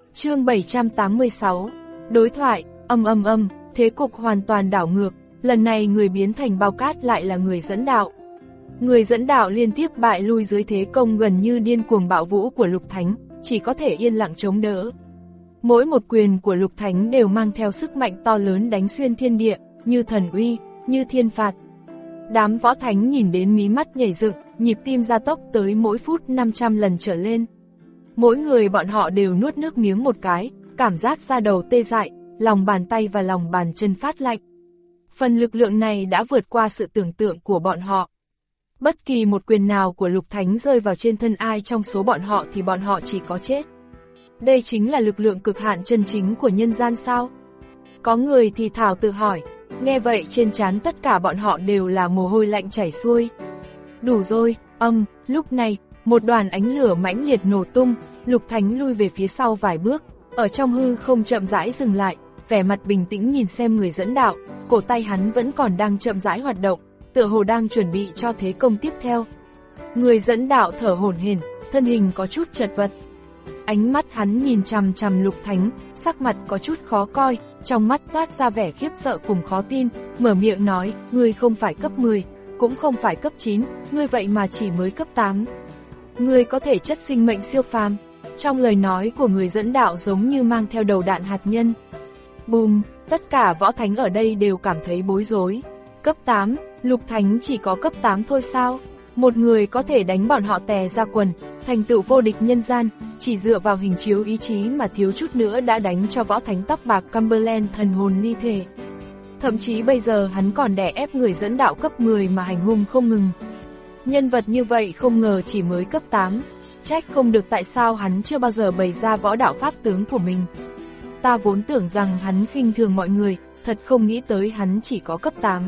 Chương bảy trăm tám mươi sáu. Đối thoại, âm âm âm, thế cục hoàn toàn đảo ngược, lần này người biến thành bao cát lại là người dẫn đạo. Người dẫn đạo liên tiếp bại lui dưới thế công gần như điên cuồng bạo vũ của Lục Thánh, chỉ có thể yên lặng chống đỡ. Mỗi một quyền của Lục Thánh đều mang theo sức mạnh to lớn đánh xuyên thiên địa, như thần uy, như thiên phạt. Đám võ thánh nhìn đến mí mắt nhảy dựng, nhịp tim gia tốc tới mỗi phút năm trăm lần trở lên. Mỗi người bọn họ đều nuốt nước miếng một cái, cảm giác da đầu tê dại, lòng bàn tay và lòng bàn chân phát lạnh. Phần lực lượng này đã vượt qua sự tưởng tượng của bọn họ. Bất kỳ một quyền nào của Lục Thánh rơi vào trên thân ai trong số bọn họ thì bọn họ chỉ có chết. Đây chính là lực lượng cực hạn chân chính của nhân gian sao? Có người thì thào tự hỏi, nghe vậy trên trán tất cả bọn họ đều là mồ hôi lạnh chảy xuôi. Đủ rồi, âm, lúc này, một đoàn ánh lửa mãnh liệt nổ tung, Lục Thánh lui về phía sau vài bước, ở trong hư không chậm rãi dừng lại, vẻ mặt bình tĩnh nhìn xem người dẫn đạo, cổ tay hắn vẫn còn đang chậm rãi hoạt động, tựa hồ đang chuẩn bị cho thế công tiếp theo. Người dẫn đạo thở hổn hển, thân hình có chút chật vật. Ánh mắt hắn nhìn chằm chằm Lục Thánh, sắc mặt có chút khó coi, trong mắt toát ra vẻ khiếp sợ cùng khó tin, mở miệng nói, ngươi không phải cấp mười, cũng không phải cấp chín, ngươi vậy mà chỉ mới cấp tám. Ngươi có thể chất sinh mệnh siêu phàm. Trong lời nói của người dẫn đạo giống như mang theo đầu đạn hạt nhân. Bùm, tất cả võ thánh ở đây đều cảm thấy bối rối. Cấp tám, Lục Thánh chỉ có cấp tám thôi sao? Một người có thể đánh bọn họ tè ra quần, thành tựu vô địch nhân gian, chỉ dựa vào hình chiếu ý chí mà thiếu chút nữa đã đánh cho võ thánh tóc bạc Cumberland thần hồn ly thể. Thậm chí bây giờ hắn còn đè ép người dẫn đạo cấp mười mà hành hung không ngừng. Nhân vật như vậy không ngờ chỉ mới cấp tám, trách không được tại sao hắn chưa bao giờ bày ra võ đạo pháp tướng của mình. Ta vốn tưởng rằng hắn khinh thường mọi người, thật không nghĩ tới hắn chỉ có cấp tám.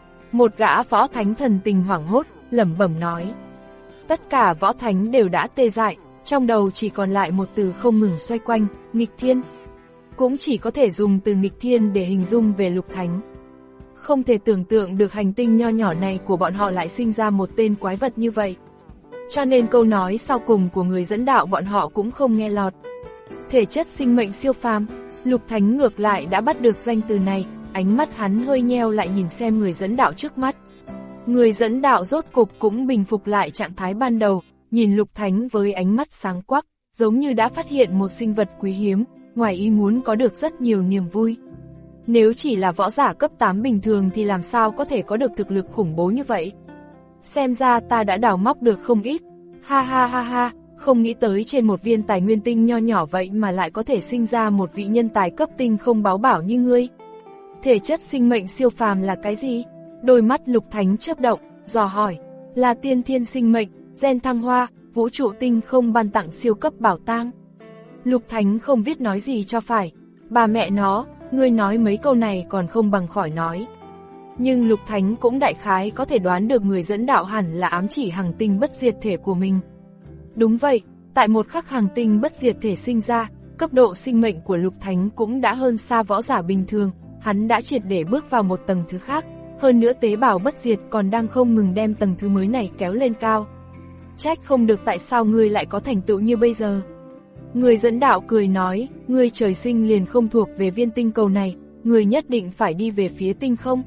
Một gã võ thánh thần tình hoảng hốt, lẩm bẩm nói. Tất cả võ thánh đều đã tê dại, trong đầu chỉ còn lại một từ không ngừng xoay quanh, nghịch thiên. Cũng chỉ có thể dùng từ nghịch thiên để hình dung về Lục Thánh. Không thể tưởng tượng được hành tinh nho nhỏ này của bọn họ lại sinh ra một tên quái vật như vậy. Cho nên câu nói sau cùng của người dẫn đạo bọn họ cũng không nghe lọt. Thể chất sinh mệnh siêu phàm, Lục Thánh ngược lại đã bắt được danh từ này, ánh mắt hắn hơi nheo lại nhìn xem người dẫn đạo trước mắt. Người dẫn đạo rốt cục cũng bình phục lại trạng thái ban đầu, nhìn Lục Thánh với ánh mắt sáng quắc, giống như đã phát hiện một sinh vật quý hiếm, ngoài ý muốn có được rất nhiều niềm vui. Nếu chỉ là võ giả cấp tám bình thường thì làm sao có thể có được thực lực khủng bố như vậy? Xem ra ta đã đào móc được không ít. Ha ha ha ha, không nghĩ tới trên một viên tài nguyên tinh nho nhỏ vậy mà lại có thể sinh ra một vị nhân tài cấp tinh không báo bảo như ngươi. Thể chất sinh mệnh siêu phàm là cái gì? Đôi mắt Lục Thánh chớp động, dò hỏi. Là tiên thiên sinh mệnh, gen thăng hoa, vũ trụ tinh không ban tặng siêu cấp bảo tang. Lục Thánh không biết nói gì cho phải. Bà mẹ nó, ngươi nói mấy câu này còn không bằng khỏi nói. Nhưng Lục Thánh cũng đại khái có thể đoán được người dẫn đạo hẳn là ám chỉ hằng tinh bất diệt thể của mình. Đúng vậy, tại một khắc hằng tinh bất diệt thể sinh ra, cấp độ sinh mệnh của Lục Thánh cũng đã hơn xa võ giả bình thường, hắn đã triệt để bước vào một tầng thứ khác, hơn nữa tế bào bất diệt còn đang không ngừng đem tầng thứ mới này kéo lên cao. Trách không được tại sao ngươi lại có thành tựu như bây giờ. Người dẫn đạo cười nói, ngươi trời sinh liền không thuộc về viên tinh cầu này, ngươi nhất định phải đi về phía tinh không.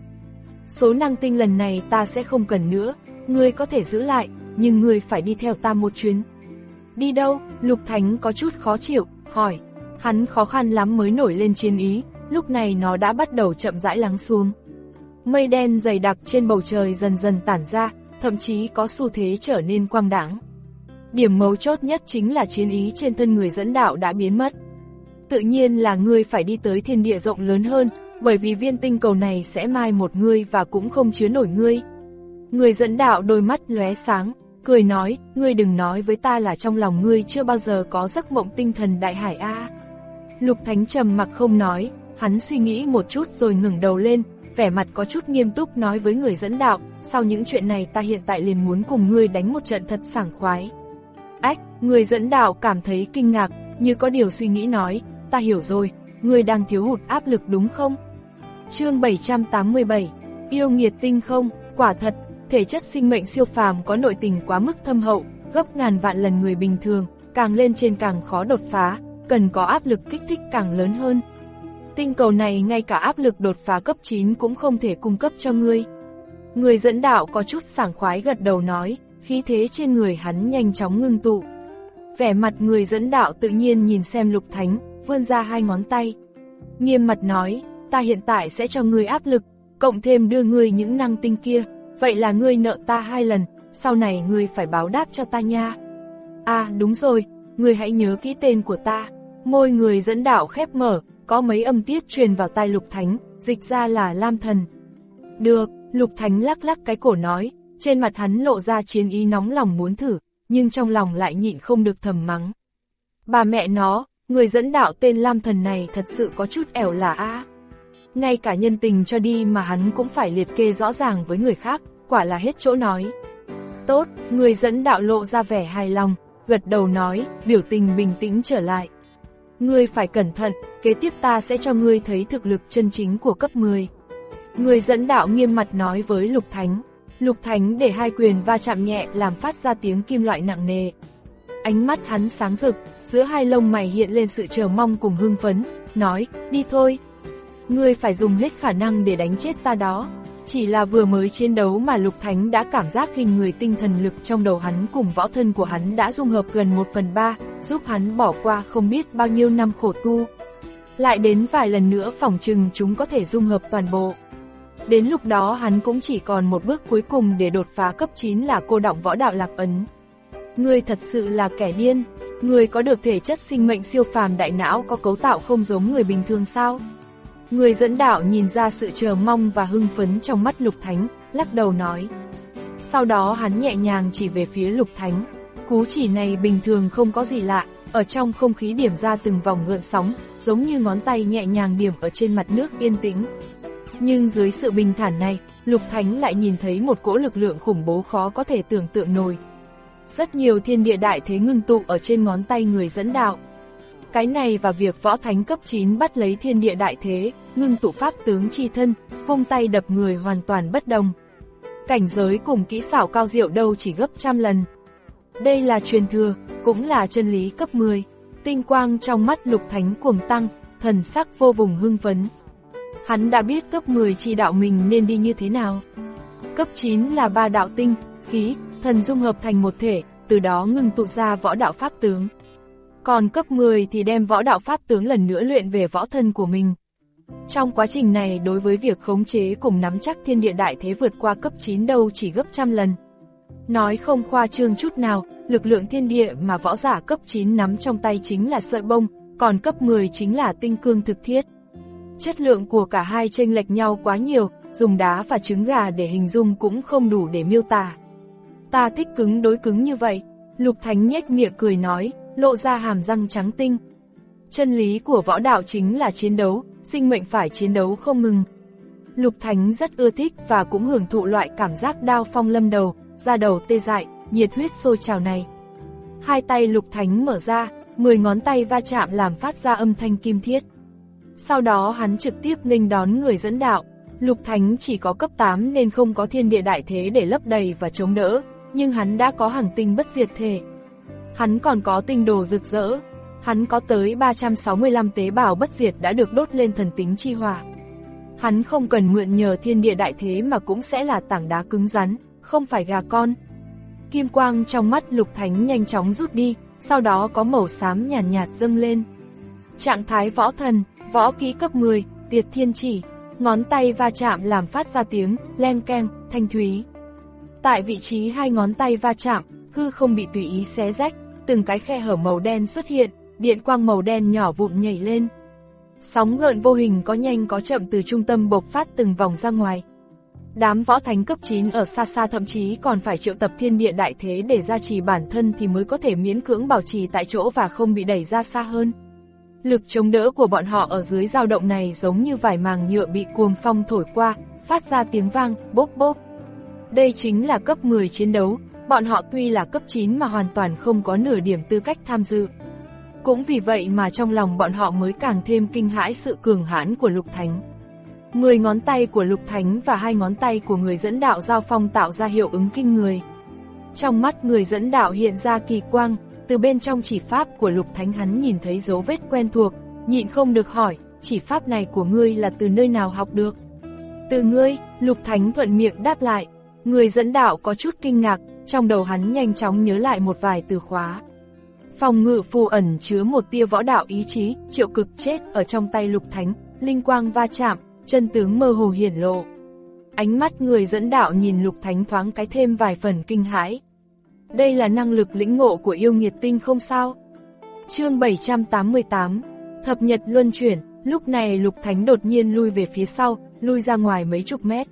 Số năng tinh lần này ta sẽ không cần nữa, ngươi có thể giữ lại, nhưng ngươi phải đi theo ta một chuyến. Đi đâu? Lục Thánh có chút khó chịu, hỏi. Hắn khó khăn lắm mới nổi lên chiến ý, lúc này nó đã bắt đầu chậm rãi lắng xuống. Mây đen dày đặc trên bầu trời dần dần tản ra, thậm chí có xu thế trở nên quang đãng. Điểm mấu chốt nhất chính là chiến ý trên thân người dẫn đạo đã biến mất. Tự nhiên là ngươi phải đi tới thiên địa rộng lớn hơn, bởi vì viên tinh cầu này sẽ mai một ngươi và cũng không chứa nổi ngươi. Người dẫn đạo đôi mắt lóe sáng, cười nói, ngươi đừng nói với ta là trong lòng ngươi chưa bao giờ có giấc mộng tinh thần đại hải a. À. Lục Thánh trầm mặc không nói, hắn suy nghĩ một chút rồi ngẩng đầu lên, vẻ mặt có chút nghiêm túc nói với người dẫn đạo, sau những chuyện này ta hiện tại liền muốn cùng ngươi đánh một trận thật sảng khoái. Ách, người dẫn đạo cảm thấy kinh ngạc, như có điều suy nghĩ nói, ta hiểu rồi, ngươi đang thiếu hụt áp lực đúng không? Chương bảy trăm tám mươi bảy, yêu nghiệt tinh không, quả thật, thể chất sinh mệnh siêu phàm có nội tình quá mức thâm hậu, gấp ngàn vạn lần người bình thường, càng lên trên càng khó đột phá, cần có áp lực kích thích càng lớn hơn. Tinh cầu này ngay cả áp lực đột phá cấp chín cũng không thể cung cấp cho ngươi. Người dẫn đạo có chút sảng khoái gật đầu nói, khí thế trên người hắn nhanh chóng ngưng tụ. Vẻ mặt người dẫn đạo tự nhiên nhìn xem Lục Thánh, vươn ra hai ngón tay. Nghiêm mặt nói, ta hiện tại sẽ cho ngươi áp lực, cộng thêm đưa ngươi những năng tinh kia, vậy là ngươi nợ ta hai lần, sau này ngươi phải báo đáp cho ta nha. À đúng rồi, ngươi hãy nhớ kỹ tên của ta. Môi người dẫn đạo khép mở, có mấy âm tiết truyền vào tai Lục Thánh, dịch ra là Lam Thần. Được, Lục Thánh lắc lắc cái cổ nói, trên mặt hắn lộ ra chiến ý nóng lòng muốn thử, nhưng trong lòng lại nhịn không được thầm mắng. Bà mẹ nó, người dẫn đạo tên Lam Thần này thật sự có chút ẻo lả a. Ngay cả nhân tình cho đi mà hắn cũng phải liệt kê rõ ràng với người khác, quả là hết chỗ nói. Tốt, người dẫn đạo lộ ra vẻ hài lòng, gật đầu nói, biểu tình bình tĩnh trở lại. Ngươi phải cẩn thận, kế tiếp ta sẽ cho ngươi thấy thực lực chân chính của cấp mười. Người dẫn đạo nghiêm mặt nói với Lục Thánh. Lục Thánh để hai quyền va chạm nhẹ làm phát ra tiếng kim loại nặng nề. Ánh mắt hắn sáng rực, giữa hai lông mày hiện lên sự chờ mong cùng hưng phấn, nói, đi thôi. Ngươi phải dùng hết khả năng để đánh chết ta đó. Chỉ là vừa mới chiến đấu mà Lục Thánh đã cảm giác hình người tinh thần lực trong đầu hắn cùng võ thân của hắn đã dung hợp gần một phần ba, giúp hắn bỏ qua không biết bao nhiêu năm khổ tu. Lại đến vài lần nữa phỏng chừng chúng có thể dung hợp toàn bộ. Đến lúc đó hắn cũng chỉ còn một bước cuối cùng để đột phá cấp chín là cô đọng võ đạo lạc ấn. Ngươi thật sự là kẻ điên, ngươi có được thể chất sinh mệnh siêu phàm, đại não có cấu tạo không giống người bình thường sao? Người dẫn đạo nhìn ra sự chờ mong và hưng phấn trong mắt Lục Thánh, lắc đầu nói. Sau đó hắn nhẹ nhàng chỉ về phía Lục Thánh. Cú chỉ này bình thường không có gì lạ, ở trong không khí điểm ra từng vòng gợn sóng, giống như ngón tay nhẹ nhàng điểm ở trên mặt nước yên tĩnh. Nhưng dưới sự bình thản này, Lục Thánh lại nhìn thấy một cỗ lực lượng khủng bố khó có thể tưởng tượng nổi. Rất nhiều thiên địa đại thế ngưng tụ ở trên ngón tay người dẫn đạo. Cái này và việc võ thánh cấp chín bắt lấy thiên địa đại thế, ngưng tụ pháp tướng chi thân, vung tay đập người hoàn toàn bất đồng. Cảnh giới cùng kỹ xảo cao diệu đâu chỉ gấp trăm lần. Đây là truyền thừa, cũng là chân lý cấp mười. Tinh quang trong mắt Lục Thánh cuồng tăng, thần sắc vô cùng hưng phấn. Hắn đã biết cấp mười chi đạo mình nên đi như thế nào. Cấp chín là ba đạo tinh, khí, thần dung hợp thành một thể, từ đó ngưng tụ ra võ đạo pháp tướng. Còn cấp mười thì đem võ đạo pháp tướng lần nữa luyện về võ thân của mình. Trong quá trình này đối với việc khống chế cùng nắm chắc thiên địa đại thế vượt qua cấp chín đâu chỉ gấp trăm lần. Nói không khoa trương chút nào, lực lượng thiên địa mà võ giả cấp chín nắm trong tay chính là sợi bông, còn cấp mười chính là tinh cương thực thiết. Chất lượng của cả hai chênh lệch nhau quá nhiều, dùng đá và trứng gà để hình dung cũng không đủ để miêu tả. Ta thích cứng đối cứng như vậy, Lục Thánh nhếch miệng cười nói, lộ ra hàm răng trắng tinh. Chân lý của võ đạo chính là chiến đấu, sinh mệnh phải chiến đấu không ngừng. Lục Thánh rất ưa thích và cũng hưởng thụ loại cảm giác đao phong lâm đầu, da đầu tê dại, nhiệt huyết sôi trào này. Hai tay Lục Thánh mở ra, mười ngón tay va chạm làm phát ra âm thanh kim thiết. Sau đó hắn trực tiếp nghênh đón người dẫn đạo. Lục Thánh chỉ có cấp tám nên không có thiên địa đại thế để lấp đầy và chống đỡ, nhưng hắn đã có hằng tinh bất diệt thể. Hắn còn có tinh đồ rực rỡ. Hắn có tới ba trăm sáu mươi lăm tế bào bất diệt đã được đốt lên thần tính chi hỏa. Hắn không cần mượn nhờ thiên địa đại thế mà cũng sẽ là tảng đá cứng rắn, không phải gà con. Kim quang trong mắt Lục Thánh nhanh chóng rút đi, sau đó có màu xám nhàn nhạt, nhạt dâng lên. Trạng thái võ thần, võ kỹ cấp mười, Tiệt Thiên Chỉ, ngón tay va chạm làm phát ra tiếng len keng, thanh thúy. Tại vị trí hai ngón tay va chạm, hư không bị tùy ý xé rách, từng cái khe hở màu đen xuất hiện, điện quang màu đen nhỏ vụn nhảy lên. Sóng gợn vô hình có nhanh có chậm từ trung tâm bộc phát từng vòng ra ngoài. Đám võ thánh cấp chín ở xa xa thậm chí còn phải triệu tập thiên địa đại thế để gia trì bản thân thì mới có thể miễn cưỡng bảo trì tại chỗ và không bị đẩy ra xa hơn. Lực chống đỡ của bọn họ ở dưới dao động này giống như vải màng nhựa bị cuồng phong thổi qua, phát ra tiếng vang, bốp bốp. Đây chính là cấp mười chiến đấu, bọn họ tuy là cấp chín mà hoàn toàn không có nửa điểm tư cách tham dự. Cũng vì vậy mà trong lòng bọn họ mới càng thêm kinh hãi sự cường hãn của Lục Thánh. Mười ngón tay của Lục Thánh và hai ngón tay của người dẫn đạo giao phong tạo ra hiệu ứng kinh người. Trong mắt người dẫn đạo hiện ra kỳ quang, Từ bên trong chỉ pháp của Lục Thánh hắn nhìn thấy dấu vết quen thuộc, nhịn không được hỏi, chỉ pháp này của ngươi là từ nơi nào học được? Từ ngươi, Lục Thánh thuận miệng đáp lại. Người dẫn đạo có chút kinh ngạc, trong đầu hắn nhanh chóng nhớ lại một vài từ khóa. Phòng ngự phù ẩn chứa một tia võ đạo ý chí, triệu cực chết ở trong tay Lục Thánh, linh quang va chạm, chân tướng mơ hồ hiển lộ. Ánh mắt người dẫn đạo nhìn Lục Thánh thoáng cái thêm vài phần kinh hãi. Đây là năng lực lĩnh ngộ của yêu nghiệt tinh không sao? Chương bảy trăm tám mươi tám, Thập Nhật Luân Chuyển. Lúc này Lục Thánh đột nhiên lui về phía sau, lui ra ngoài mấy chục mét.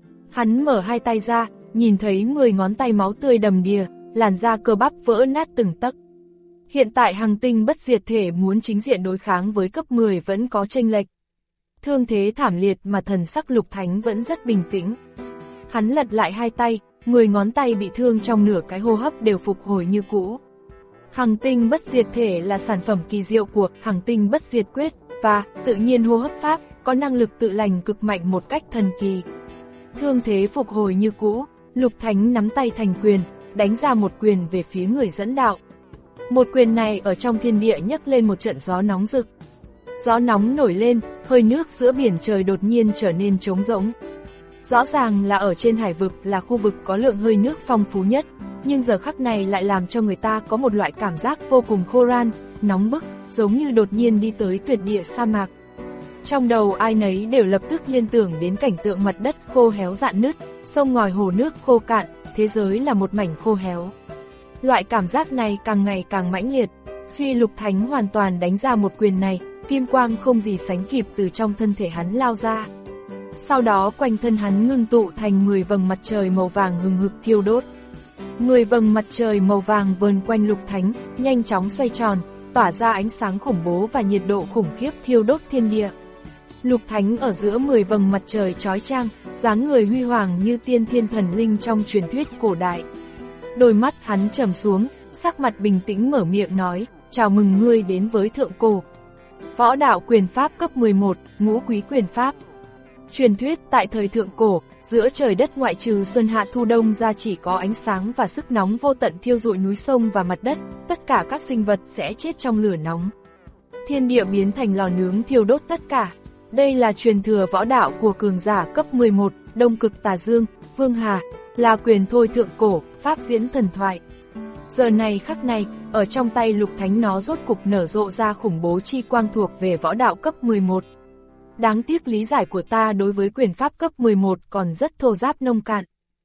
Hắn mở hai tay ra, nhìn thấy mười ngón tay máu tươi đầm đìa, làn da cơ bắp vỡ nát từng tấc. Hiện tại Hằng Tinh Bất Diệt Thể muốn chính diện đối kháng với cấp mười vẫn có chênh lệch. Thương thế thảm liệt mà thần sắc Lục Thánh vẫn rất bình tĩnh. Hắn lật lại hai tay, mười ngón tay bị thương trong nửa cái hô hấp đều phục hồi như cũ. Hằng Tinh Bất Diệt Thể là sản phẩm kỳ diệu của Hằng Tinh Bất Diệt Quyết và tự nhiên hô hấp pháp, có năng lực tự lành cực mạnh một cách thần kỳ. Thương thế phục hồi như cũ, Lục Thánh nắm tay thành quyền, đánh ra một quyền về phía người dẫn đạo. Một quyền này ở trong thiên địa nhấc lên một trận gió nóng rực. Gió nóng nổi lên, hơi nước giữa biển trời đột nhiên trở nên trống rỗng. Rõ ràng là ở trên hải vực là khu vực có lượng hơi nước phong phú nhất, nhưng giờ khắc này lại làm cho người ta có một loại cảm giác vô cùng khô ran, nóng bức, giống như đột nhiên đi tới tuyệt địa sa mạc. Trong đầu ai nấy đều lập tức liên tưởng đến cảnh tượng mặt đất khô héo rạn nứt, sông ngòi hồ nước khô cạn, thế giới là một mảnh khô héo. Loại cảm giác này càng ngày càng mãnh liệt. Khi Lục Thánh hoàn toàn đánh ra một quyền này, kim quang không gì sánh kịp từ trong thân thể hắn lao ra. Sau đó quanh thân hắn ngưng tụ thành mười vầng mặt trời màu vàng hừng hực thiêu đốt. mười vầng mặt trời màu vàng vờn quanh Lục Thánh, nhanh chóng xoay tròn, tỏa ra ánh sáng khủng bố và nhiệt độ khủng khiếp thiêu đốt thiên địa. Lục Thánh ở giữa mười vầng mặt trời chói chang, dáng người huy hoàng như tiên thiên thần linh trong truyền thuyết cổ đại. Đôi mắt hắn trầm xuống, sắc mặt bình tĩnh mở miệng nói, chào mừng ngươi đến với thượng cổ. Võ đạo quyền pháp cấp mười một, ngũ quý quyền pháp. Truyền thuyết tại thời thượng cổ, giữa trời đất ngoại trừ xuân hạ thu đông ra chỉ có ánh sáng và sức nóng vô tận thiêu rụi núi sông và mặt đất, tất cả các sinh vật sẽ chết trong lửa nóng. Thiên địa biến thành lò nướng thiêu đốt tất cả. Đây là truyền thừa võ đạo của cường giả cấp mười một, Đông Cực Tà Dương, Vương Hà, là quyền thôi thượng cổ, pháp diễn thần thoại. Giờ này khắc này, ở trong tay Lục Thánh nó rốt cục nở rộ ra khủng bố chi quang thuộc về võ đạo cấp mười một. Đáng tiếc lý giải của ta đối với quyền pháp cấp mười một còn rất thô ráp nông cạn.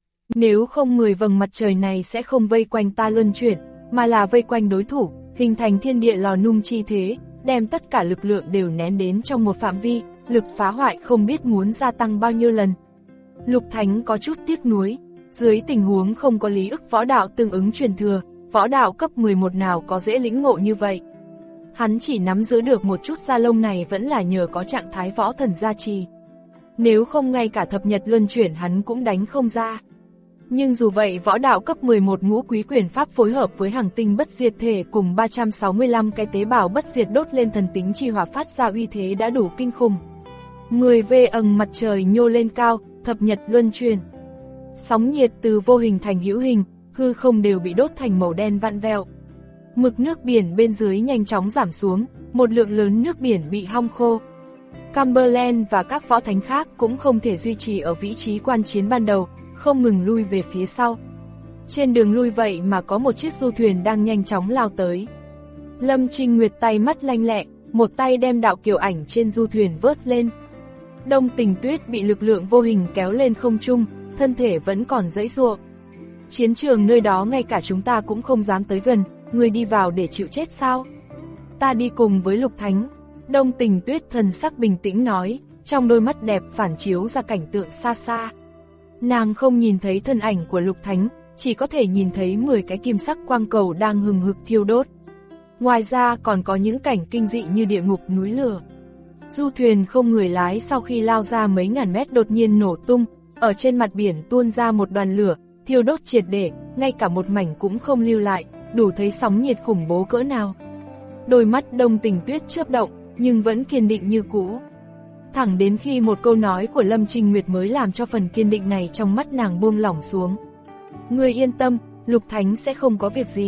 Nếu không mười vầng mặt trời này sẽ không vây quanh ta luân chuyển, mà là vây quanh đối thủ, hình thành thiên địa lò nung chi thế, đem tất cả lực lượng đều nén đến trong một phạm vi, lực phá hoại không biết muốn gia tăng bao nhiêu lần. Lục Thánh có chút tiếc nuối, dưới tình huống không có lý ức võ đạo tương ứng truyền thừa, võ đạo cấp mười một nào có dễ lĩnh ngộ như vậy. Hắn chỉ nắm giữ được một chút da lông này vẫn là nhờ có trạng thái võ thần gia trì. Nếu không ngay cả thập nhật luân chuyển hắn cũng đánh không ra. Nhưng dù vậy võ đạo cấp mười một ngũ quý quyền pháp phối hợp với Hằng Tinh Bất Diệt Thể cùng ba trăm sáu mươi lăm cái tế bào bất diệt đốt lên thần tính chi hỏa phát ra uy thế đã đủ kinh khủng. mười vê ầng mặt trời nhô lên cao, thập nhật luân chuyển. Sóng nhiệt từ vô hình thành hữu hình, hư không đều bị đốt thành màu đen vặn vẹo. Mực nước biển bên dưới nhanh chóng giảm xuống, một lượng lớn nước biển bị hong khô. Cumberland và các võ thánh khác cũng không thể duy trì ở vị trí quan chiến ban đầu, không ngừng lui về phía sau. Trên đường lui vậy mà có một chiếc du thuyền đang nhanh chóng lao tới. Lâm Trinh Nguyệt tay mắt lanh lẹ, một tay đem đạo kiều ảnh trên du thuyền vớt lên. Đông Tình Tuyết bị lực lượng vô hình kéo lên không trung, thân thể vẫn còn giãy giụa. Chiến trường nơi đó ngay cả chúng ta cũng không dám tới gần, người đi vào để chịu chết sao? Ta đi cùng với Lục Thánh. Đông Tình Tuyết thần sắc bình tĩnh nói, trong đôi mắt đẹp phản chiếu ra cảnh tượng xa xa. Nàng không nhìn thấy thân ảnh của Lục Thánh, chỉ có thể nhìn thấy mười cái kim sắc quang cầu đang hừng hực thiêu đốt. Ngoài ra còn có những cảnh kinh dị như địa ngục núi lửa. Du thuyền không người lái sau khi lao ra mấy ngàn mét đột nhiên nổ tung, ở trên mặt biển tuôn ra một đoàn lửa, thiêu đốt triệt để, ngay cả một mảnh cũng không lưu lại, đủ thấy sóng nhiệt khủng bố cỡ nào. Đôi mắt Đông Tình Tuyết chớp động, nhưng vẫn kiên định như cũ. Thẳng đến khi một câu nói của Lâm Trinh Nguyệt mới làm cho phần kiên định này trong mắt nàng buông lỏng xuống. Ngươi yên tâm, Lục Thánh sẽ không có việc gì.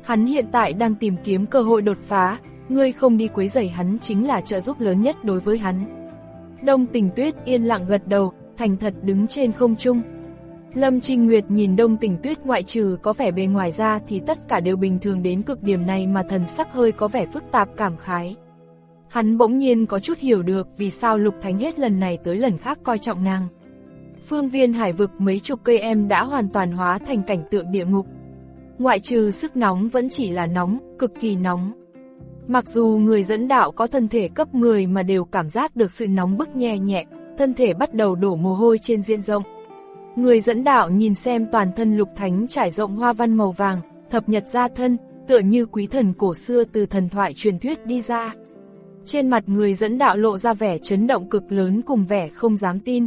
Hắn hiện tại đang tìm kiếm cơ hội đột phá, ngươi không đi quấy rầy hắn chính là trợ giúp lớn nhất đối với hắn. Đông Tình Tuyết yên lặng gật đầu, thành thật đứng trên không trung. Lâm Trinh Nguyệt nhìn Đông Tình Tuyết ngoại trừ có vẻ bề ngoài ra thì tất cả đều bình thường đến cực điểm này mà thần sắc hơi có vẻ phức tạp cảm khái. Hắn bỗng nhiên có chút hiểu được vì sao Lục Thánh hết lần này tới lần khác coi trọng nàng. Phương viên hải vực mấy chục cây em đã hoàn toàn hóa thành cảnh tượng địa ngục. Ngoại trừ sức nóng vẫn chỉ là nóng, cực kỳ nóng. Mặc dù người dẫn đạo có thân thể cấp mười mà đều cảm giác được sự nóng bức nhẹ nhẹ, thân thể bắt đầu đổ mồ hôi trên diện rộng. Người dẫn đạo nhìn xem toàn thân Lục Thánh trải rộng hoa văn màu vàng, thập nhật gia thân, tựa như quý thần cổ xưa từ thần thoại truyền thuyết đi ra. Trên mặt người dẫn đạo lộ ra vẻ chấn động cực lớn cùng vẻ không dám tin.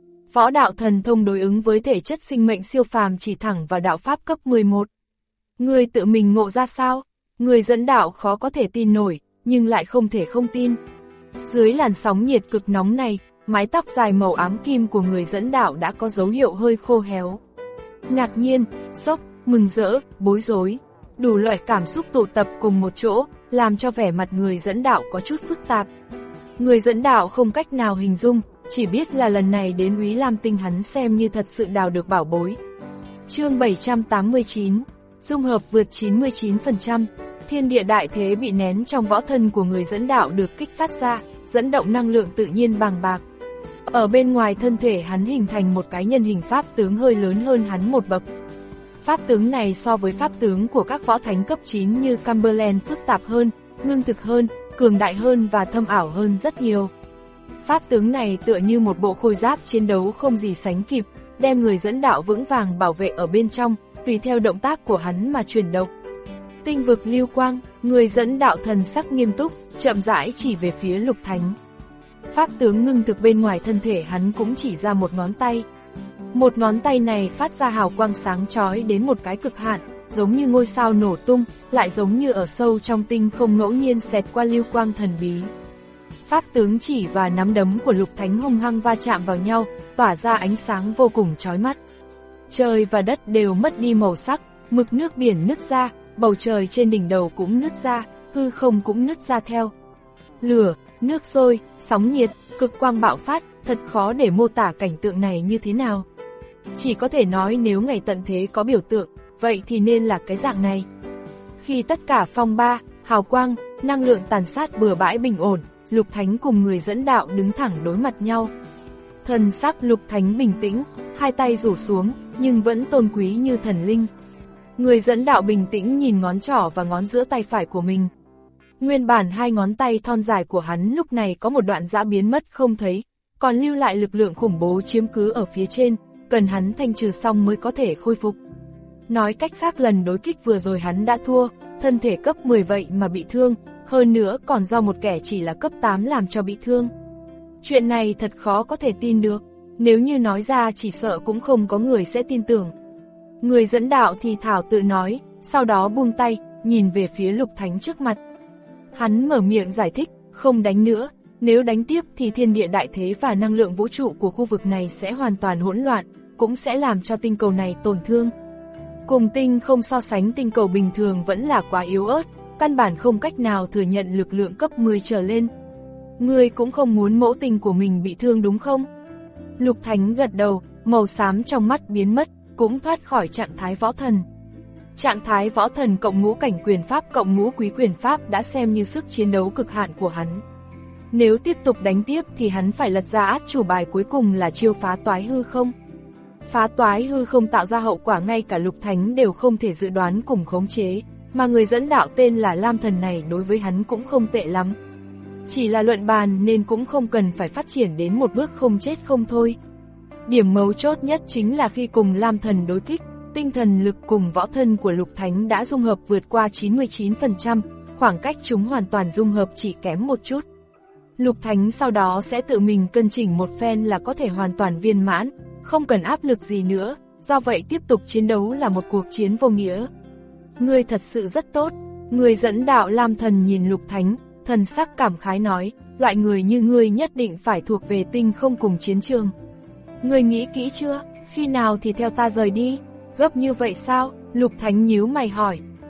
Võ đạo thần thông đối ứng với thể chất sinh mệnh siêu phàm chỉ thẳng vào đạo pháp cấp mười một. Người tự mình ngộ ra sao? Người dẫn đạo khó có thể tin nổi, nhưng lại không thể không tin. Dưới làn sóng nhiệt cực nóng này, mái tóc dài màu ám kim của người dẫn đạo đã có dấu hiệu hơi khô héo. Ngạc nhiên, sốc, mừng rỡ, bối rối, đủ loại cảm xúc tụ tập cùng một chỗ, làm cho vẻ mặt người dẫn đạo có chút phức tạp. Người dẫn đạo không cách nào hình dung, chỉ biết là lần này đến Úy Lam Tinh hắn xem như thật sự đào được bảo bối. Chương bảy trăm tám mươi chín, dung hợp vượt chín mươi chín phần trăm, thiên địa đại thế bị nén trong võ thân của người dẫn đạo được kích phát ra, dẫn động năng lượng tự nhiên bàng bạc. Ở bên ngoài thân thể hắn hình thành một cái nhân hình pháp tướng hơi lớn hơn hắn một bậc. Pháp tướng này so với pháp tướng của các võ thánh cấp chín như Cumberland phức tạp hơn, ngưng thực hơn, cường đại hơn và thâm ảo hơn rất nhiều. Pháp tướng này tựa như một bộ khôi giáp chiến đấu không gì sánh kịp, đem người dẫn đạo vững vàng bảo vệ ở bên trong, tùy theo động tác của hắn mà chuyển động. Tinh vực lưu quang, người dẫn đạo thần sắc nghiêm túc, chậm rãi chỉ về phía Lục Thánh. Pháp tướng ngưng thực bên ngoài thân thể hắn cũng chỉ ra một ngón tay. Một ngón tay này phát ra hào quang sáng chói đến một cái cực hạn, giống như ngôi sao nổ tung, lại giống như ở sâu trong tinh không ngẫu nhiên xẹt qua lưu quang thần bí. Pháp tướng chỉ và nắm đấm của Lục Thánh hung hăng va chạm vào nhau, tỏa ra ánh sáng vô cùng chói mắt. Trời và đất đều mất đi màu sắc, mực nước biển nứt ra, bầu trời trên đỉnh đầu cũng nứt ra, hư không cũng nứt ra theo. Lửa, nước sôi, sóng nhiệt, cực quang bạo phát, thật khó để mô tả cảnh tượng này như thế nào. Chỉ có thể nói nếu ngày tận thế có biểu tượng, vậy thì nên là cái dạng này. Khi tất cả phong ba, hào quang, năng lượng tàn sát bừa bãi bình ổn, Lục Thánh cùng người dẫn đạo đứng thẳng đối mặt nhau. Thần sắc Lục Thánh bình tĩnh, hai tay rủ xuống, nhưng vẫn tôn quý như thần linh. Người dẫn đạo bình tĩnh nhìn ngón trỏ và ngón giữa tay phải của mình. Nguyên bản hai ngón tay thon dài của hắn lúc này có một đoạn giã biến mất không thấy, còn lưu lại lực lượng khủng bố chiếm cứ ở phía trên, cần hắn thanh trừ xong mới có thể khôi phục. Nói cách khác lần đối kích vừa rồi hắn đã thua, thân thể cấp mười vậy mà bị thương, hơn nữa còn do một kẻ chỉ là cấp tám làm cho bị thương. Chuyện này thật khó có thể tin được, nếu như nói ra chỉ sợ cũng không có người sẽ tin tưởng. Người dẫn đạo thì thảo tự nói, sau đó buông tay, nhìn về phía Lục Thánh trước mặt. Hắn mở miệng giải thích, không đánh nữa, nếu đánh tiếp thì thiên địa đại thế và năng lượng vũ trụ của khu vực này sẽ hoàn toàn hỗn loạn, cũng sẽ làm cho tinh cầu này tổn thương. Cùng tinh không so sánh tinh cầu bình thường vẫn là quá yếu ớt, căn bản không cách nào thừa nhận lực lượng cấp mười trở lên. Ngươi cũng không muốn mẫu tinh của mình bị thương đúng không? Lục Thánh gật đầu, màu xám trong mắt biến mất, cũng thoát khỏi trạng thái võ thần. Trạng thái võ thần cộng ngũ cảnh quyền pháp cộng ngũ quý quyền pháp đã xem như sức chiến đấu cực hạn của hắn. Nếu tiếp tục đánh tiếp thì hắn phải lật ra át chủ bài cuối cùng là chiêu phá toái hư không. Phá toái hư không tạo ra hậu quả ngay cả Lục Thánh đều không thể dự đoán cùng khống chế, mà người dẫn đạo tên là Lam Thần này đối với hắn cũng không tệ lắm. Chỉ là luận bàn nên cũng không cần phải phát triển đến một bước không chết không thôi. Điểm mấu chốt nhất chính là khi cùng Lam Thần đối kích, tinh thần lực cùng võ thân của Lục Thánh đã dung hợp vượt qua chín mươi chín phần trăm, khoảng cách chúng hoàn toàn dung hợp chỉ kém một chút. Lục Thánh sau đó sẽ tự mình cân chỉnh một phen là có thể hoàn toàn viên mãn, không cần áp lực gì nữa, do vậy tiếp tục chiến đấu là một cuộc chiến vô nghĩa. Ngươi thật sự rất tốt, người dẫn đạo Lam Thần nhìn Lục Thánh, thần sắc cảm khái nói, loại người như ngươi nhất định phải thuộc về tinh không cùng chiến trường. Ngươi nghĩ kỹ chưa, khi nào thì theo ta rời đi, gấp như vậy sao? Lục Thánh nhíu mày hỏi.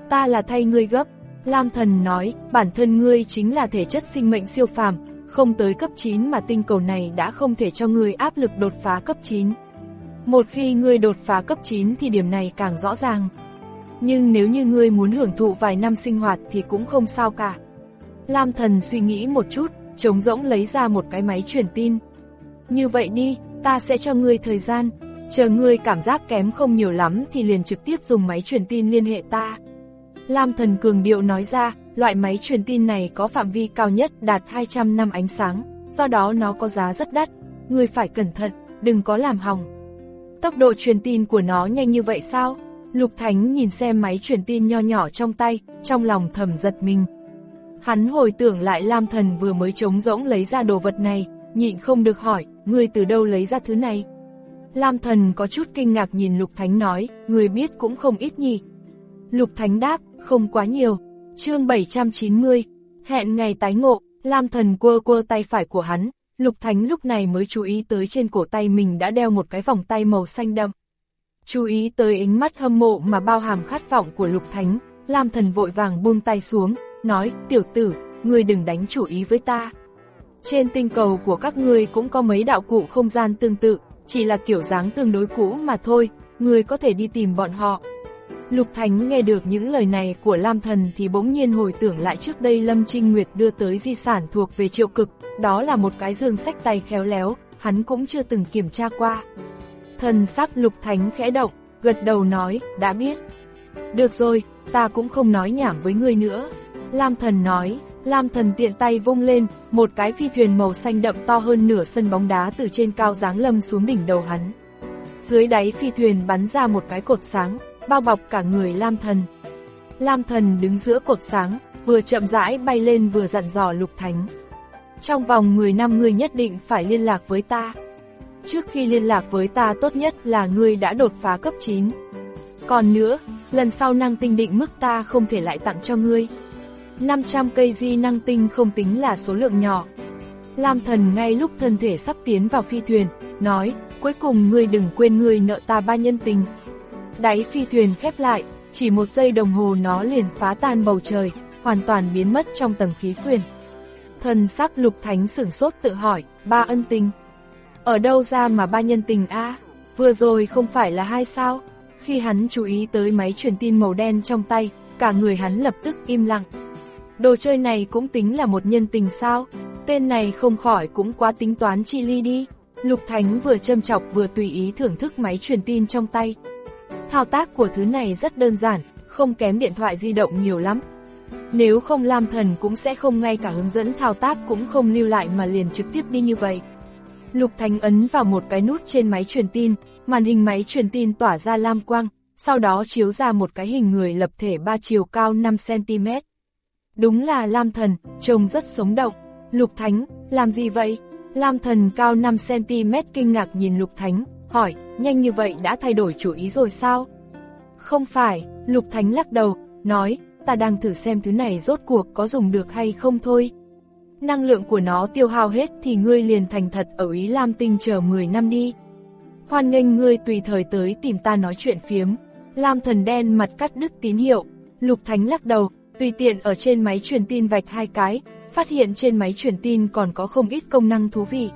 Ta là thay ngươi gấp. Lam Thần nói, bản thân ngươi chính là thể chất sinh mệnh siêu phàm, không tới cấp chín mà tinh cầu này đã không thể cho ngươi áp lực đột phá cấp chín. Một khi ngươi đột phá cấp chín thì điểm này càng rõ ràng. Nhưng nếu như ngươi muốn hưởng thụ vài năm sinh hoạt thì cũng không sao cả. Lam Thần suy nghĩ một chút, trống rỗng lấy ra một cái máy truyền tin. Như vậy đi, ta sẽ cho ngươi thời gian, chờ ngươi cảm giác kém không nhiều lắm thì liền trực tiếp dùng máy truyền tin liên hệ ta. Lam Thần cường điệu nói ra, loại máy truyền tin này có phạm vi cao nhất đạt hai trăm năm ánh sáng, do đó nó có giá rất đắt, ngươi phải cẩn thận, đừng có làm hỏng. Tốc độ truyền tin của nó nhanh như vậy sao? Lục Thánh nhìn xem máy truyền tin nho nhỏ trong tay, trong lòng thầm giật mình. Hắn hồi tưởng lại Lam Thần vừa mới trống rỗng lấy ra đồ vật này, nhịn không được hỏi, ngươi từ đâu lấy ra thứ này? Lam Thần có chút kinh ngạc nhìn Lục Thánh nói, ngươi biết cũng không ít nhỉ. Lục Thánh đáp, không quá nhiều. Chương bảy trăm chín mươi, hẹn ngày tái ngộ. Lam Thần quơ quơ tay phải của hắn, Lục Thánh lúc này mới chú ý tới trên cổ tay mình đã đeo một cái vòng tay màu xanh đậm. Chú ý tới ánh mắt hâm mộ mà bao hàm khát vọng của Lục Thánh, Lam Thần vội vàng buông tay xuống, nói, tiểu tử, ngươi đừng đánh chủ ý với ta. Trên tinh cầu của các ngươi cũng có mấy đạo cụ không gian tương tự, chỉ là kiểu dáng tương đối cũ mà thôi, ngươi có thể đi tìm bọn họ. Lục Thánh nghe được những lời này của Lam Thần thì bỗng nhiên hồi tưởng lại trước đây Lâm Trinh Nguyệt đưa tới di sản thuộc về Triệu Cực, đó là một cái dương sách tay khéo léo, hắn cũng chưa từng kiểm tra qua. Thần sắc Lục Thánh khẽ động, gật đầu nói, đã biết. Được rồi, ta cũng không nói nhảm với ngươi nữa. Lam Thần nói, Lam Thần tiện tay vung lên, một cái phi thuyền màu xanh đậm to hơn nửa sân bóng đá từ trên cao giáng lâm xuống đỉnh đầu hắn. Dưới đáy phi thuyền bắn ra một cái cột sáng, bao bọc cả người Lam Thần. Lam Thần đứng giữa cột sáng, vừa chậm rãi bay lên vừa dặn dò Lục Thánh. Trong vòng mười năm ngươi nhất định phải liên lạc với ta. Trước khi liên lạc với ta tốt nhất là ngươi đã đột phá cấp chín. Còn nữa, lần sau năng tinh định mức ta không thể lại tặng cho ngươi. năm trăm cây di năng tinh không tính là số lượng nhỏ. Lam Thần ngay lúc thân thể sắp tiến vào phi thuyền, nói, cuối cùng ngươi đừng quên ngươi nợ ta ba nhân tình. Đáy phi thuyền khép lại, chỉ một giây đồng hồ nó liền phá tan bầu trời, hoàn toàn biến mất trong tầng khí quyển. Thần sắc Lục Thánh sửng sốt tự hỏi, ba ân tình. Ở đâu ra mà ba nhân tình a? Vừa rồi không phải là hai sao? Khi hắn chú ý tới máy truyền tin màu đen trong tay, cả người hắn lập tức im lặng. Đồ chơi này cũng tính là một nhân tình sao? Tên này không khỏi cũng quá tính toán chi ly đi. Lục Thánh vừa châm chọc vừa tùy ý thưởng thức máy truyền tin trong tay. Thao tác của thứ này rất đơn giản, không kém điện thoại di động nhiều lắm. Nếu không Lam Thần cũng sẽ không ngay cả hướng dẫn thao tác cũng không lưu lại mà liền trực tiếp đi như vậy. Lục Thánh ấn vào một cái nút trên máy truyền tin, màn hình máy truyền tin tỏa ra lam quang, sau đó chiếu ra một cái hình người lập thể ba chiều cao năm xăng ti mét. Đúng là Lam Thần, trông rất sống động. Lục Thánh, làm gì vậy? Lam Thần cao năm xăng ti mét kinh ngạc nhìn Lục Thánh, hỏi, nhanh như vậy đã thay đổi chủ ý rồi sao? Không phải, Lục Thánh lắc đầu, nói, ta đang thử xem thứ này rốt cuộc có dùng được hay không thôi. Năng lượng của nó tiêu hao hết thì ngươi liền thành thật ở Ý Lam Tinh chờ mười năm đi. Hoan nghênh ngươi tùy thời tới tìm ta nói chuyện phiếm. Lam Thần đen mặt cắt đứt tín hiệu. Lục Thánh lắc đầu, tùy tiện ở trên máy truyền tin vạch hai cái, phát hiện trên máy truyền tin còn có không ít công năng thú vị.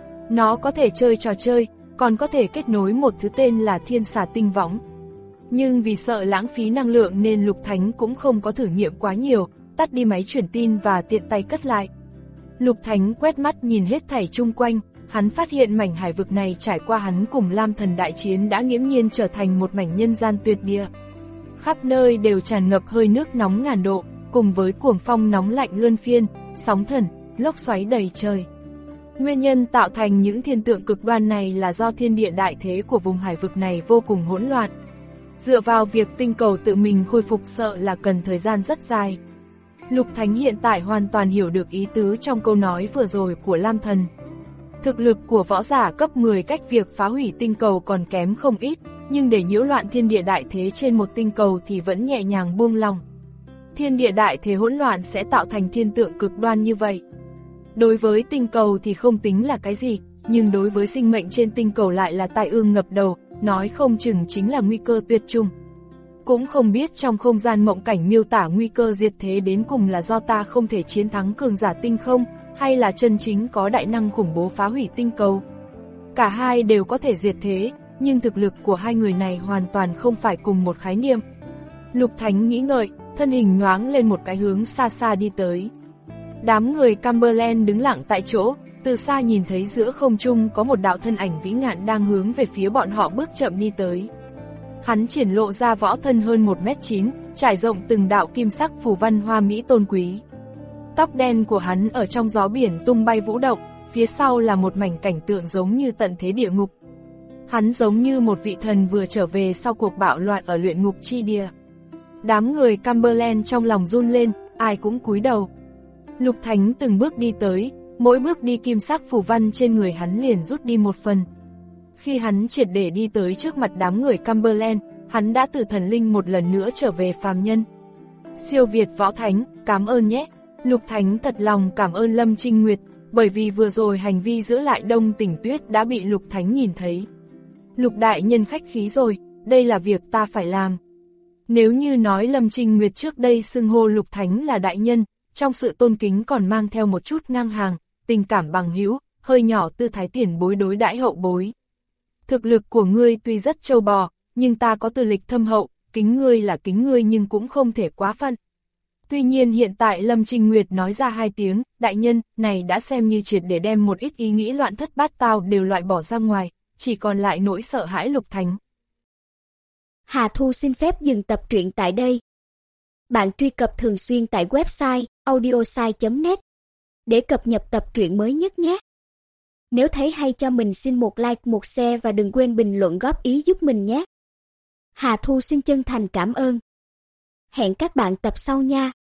Nó có thể chơi trò chơi, còn có thể kết nối một thứ tên là Thiên Xà Tinh Võng. Nhưng vì sợ lãng phí năng lượng nên Lục Thánh cũng không có thử nghiệm quá nhiều, tắt đi máy truyền tin và tiện tay cất lại. Lục Thánh quét mắt nhìn hết thảy chung quanh, hắn phát hiện mảnh hải vực này trải qua hắn cùng Lam Thần đại chiến đã nghiễm nhiên trở thành một mảnh nhân gian tuyệt địa. Khắp nơi đều tràn ngập hơi nước nóng ngàn độ, cùng với cuồng phong nóng lạnh luân phiên, sóng thần, lốc xoáy đầy trời. Nguyên nhân tạo thành những thiên tượng cực đoan này là do thiên địa đại thế của vùng hải vực này vô cùng hỗn loạn. Dựa vào việc tinh cầu tự mình khôi phục sợ là cần thời gian rất dài. Lục Thánh hiện tại hoàn toàn hiểu được ý tứ trong câu nói vừa rồi của Lam Thần. Thực lực của võ giả cấp mười cách việc phá hủy tinh cầu còn kém không ít, nhưng để nhiễu loạn thiên địa đại thế trên một tinh cầu thì vẫn nhẹ nhàng buông lòng. Thiên địa đại thế hỗn loạn sẽ tạo thành thiên tượng cực đoan như vậy. Đối với tinh cầu thì không tính là cái gì, nhưng đối với sinh mệnh trên tinh cầu lại là tai ương ngập đầu, nói không chừng chính là nguy cơ tuyệt chủng. cũng không biết trong không gian mộng cảnh miêu tả nguy cơ diệt thế đến cùng là do ta không thể chiến thắng cường giả tinh không, hay là chân chính có đại năng khủng bố phá hủy tinh cầu. Cả hai đều có thể diệt thế, nhưng thực lực của hai người này hoàn toàn không phải cùng một khái niệm. Lục Thánh nghĩ ngợi, thân hình nhoáng lên một cái hướng xa xa đi tới. Đám người Cumberland đứng lặng tại chỗ, từ xa nhìn thấy giữa không trung có một đạo thân ảnh vĩ ngạn đang hướng về phía bọn họ bước chậm đi tới. Hắn triển lộ ra võ thân hơn một mét chín, trải rộng từng đạo kim sắc phù văn hoa mỹ tôn quý. Tóc đen của hắn ở trong gió biển tung bay vũ động, phía sau là một mảnh cảnh tượng giống như tận thế địa ngục. Hắn giống như một vị thần vừa trở về sau cuộc bạo loạn ở luyện ngục chi địa. Đám người Cumberland trong lòng run lên, ai cũng cúi đầu. Lục Thánh từng bước đi tới, mỗi bước đi kim sắc phù văn trên người hắn liền rút đi một phần. Khi hắn triệt để đi tới trước mặt đám người Cumberland, hắn đã từ thần linh một lần nữa trở về phàm nhân. Siêu Việt Võ Thánh, cảm ơn nhé. Lục Thánh thật lòng cảm ơn Lâm Trinh Nguyệt, bởi vì vừa rồi hành vi giữ lại Đông Tỉnh Tuyết đã bị Lục Thánh nhìn thấy. Lục đại nhân khách khí rồi, đây là việc ta phải làm. Nếu như nói Lâm Trinh Nguyệt trước đây xưng hô Lục Thánh là đại nhân, trong sự tôn kính còn mang theo một chút ngang hàng, tình cảm bằng hữu, hơi nhỏ tư thái tiền bối đối đãi hậu bối. Thực lực của ngươi tuy rất trâu bò, nhưng ta có tư lịch thâm hậu, kính ngươi là kính ngươi nhưng cũng không thể quá phận. Tuy nhiên hiện tại Lâm Trinh Nguyệt nói ra hai tiếng, đại nhân, này đã xem như triệt để đem một ít ý nghĩ loạn thất bát tao đều loại bỏ ra ngoài, chỉ còn lại nỗi sợ hãi Lục Thánh. Hà Thu xin phép dừng tập truyện tại đây. Bạn truy cập thường xuyên tại website audiosai chấm net để cập nhật tập truyện mới nhất nhé. Nếu thấy hay cho mình xin một like, một share và đừng quên bình luận góp ý giúp mình nhé. Hà Thu xin chân thành cảm ơn. Hẹn các bạn tập sau nha.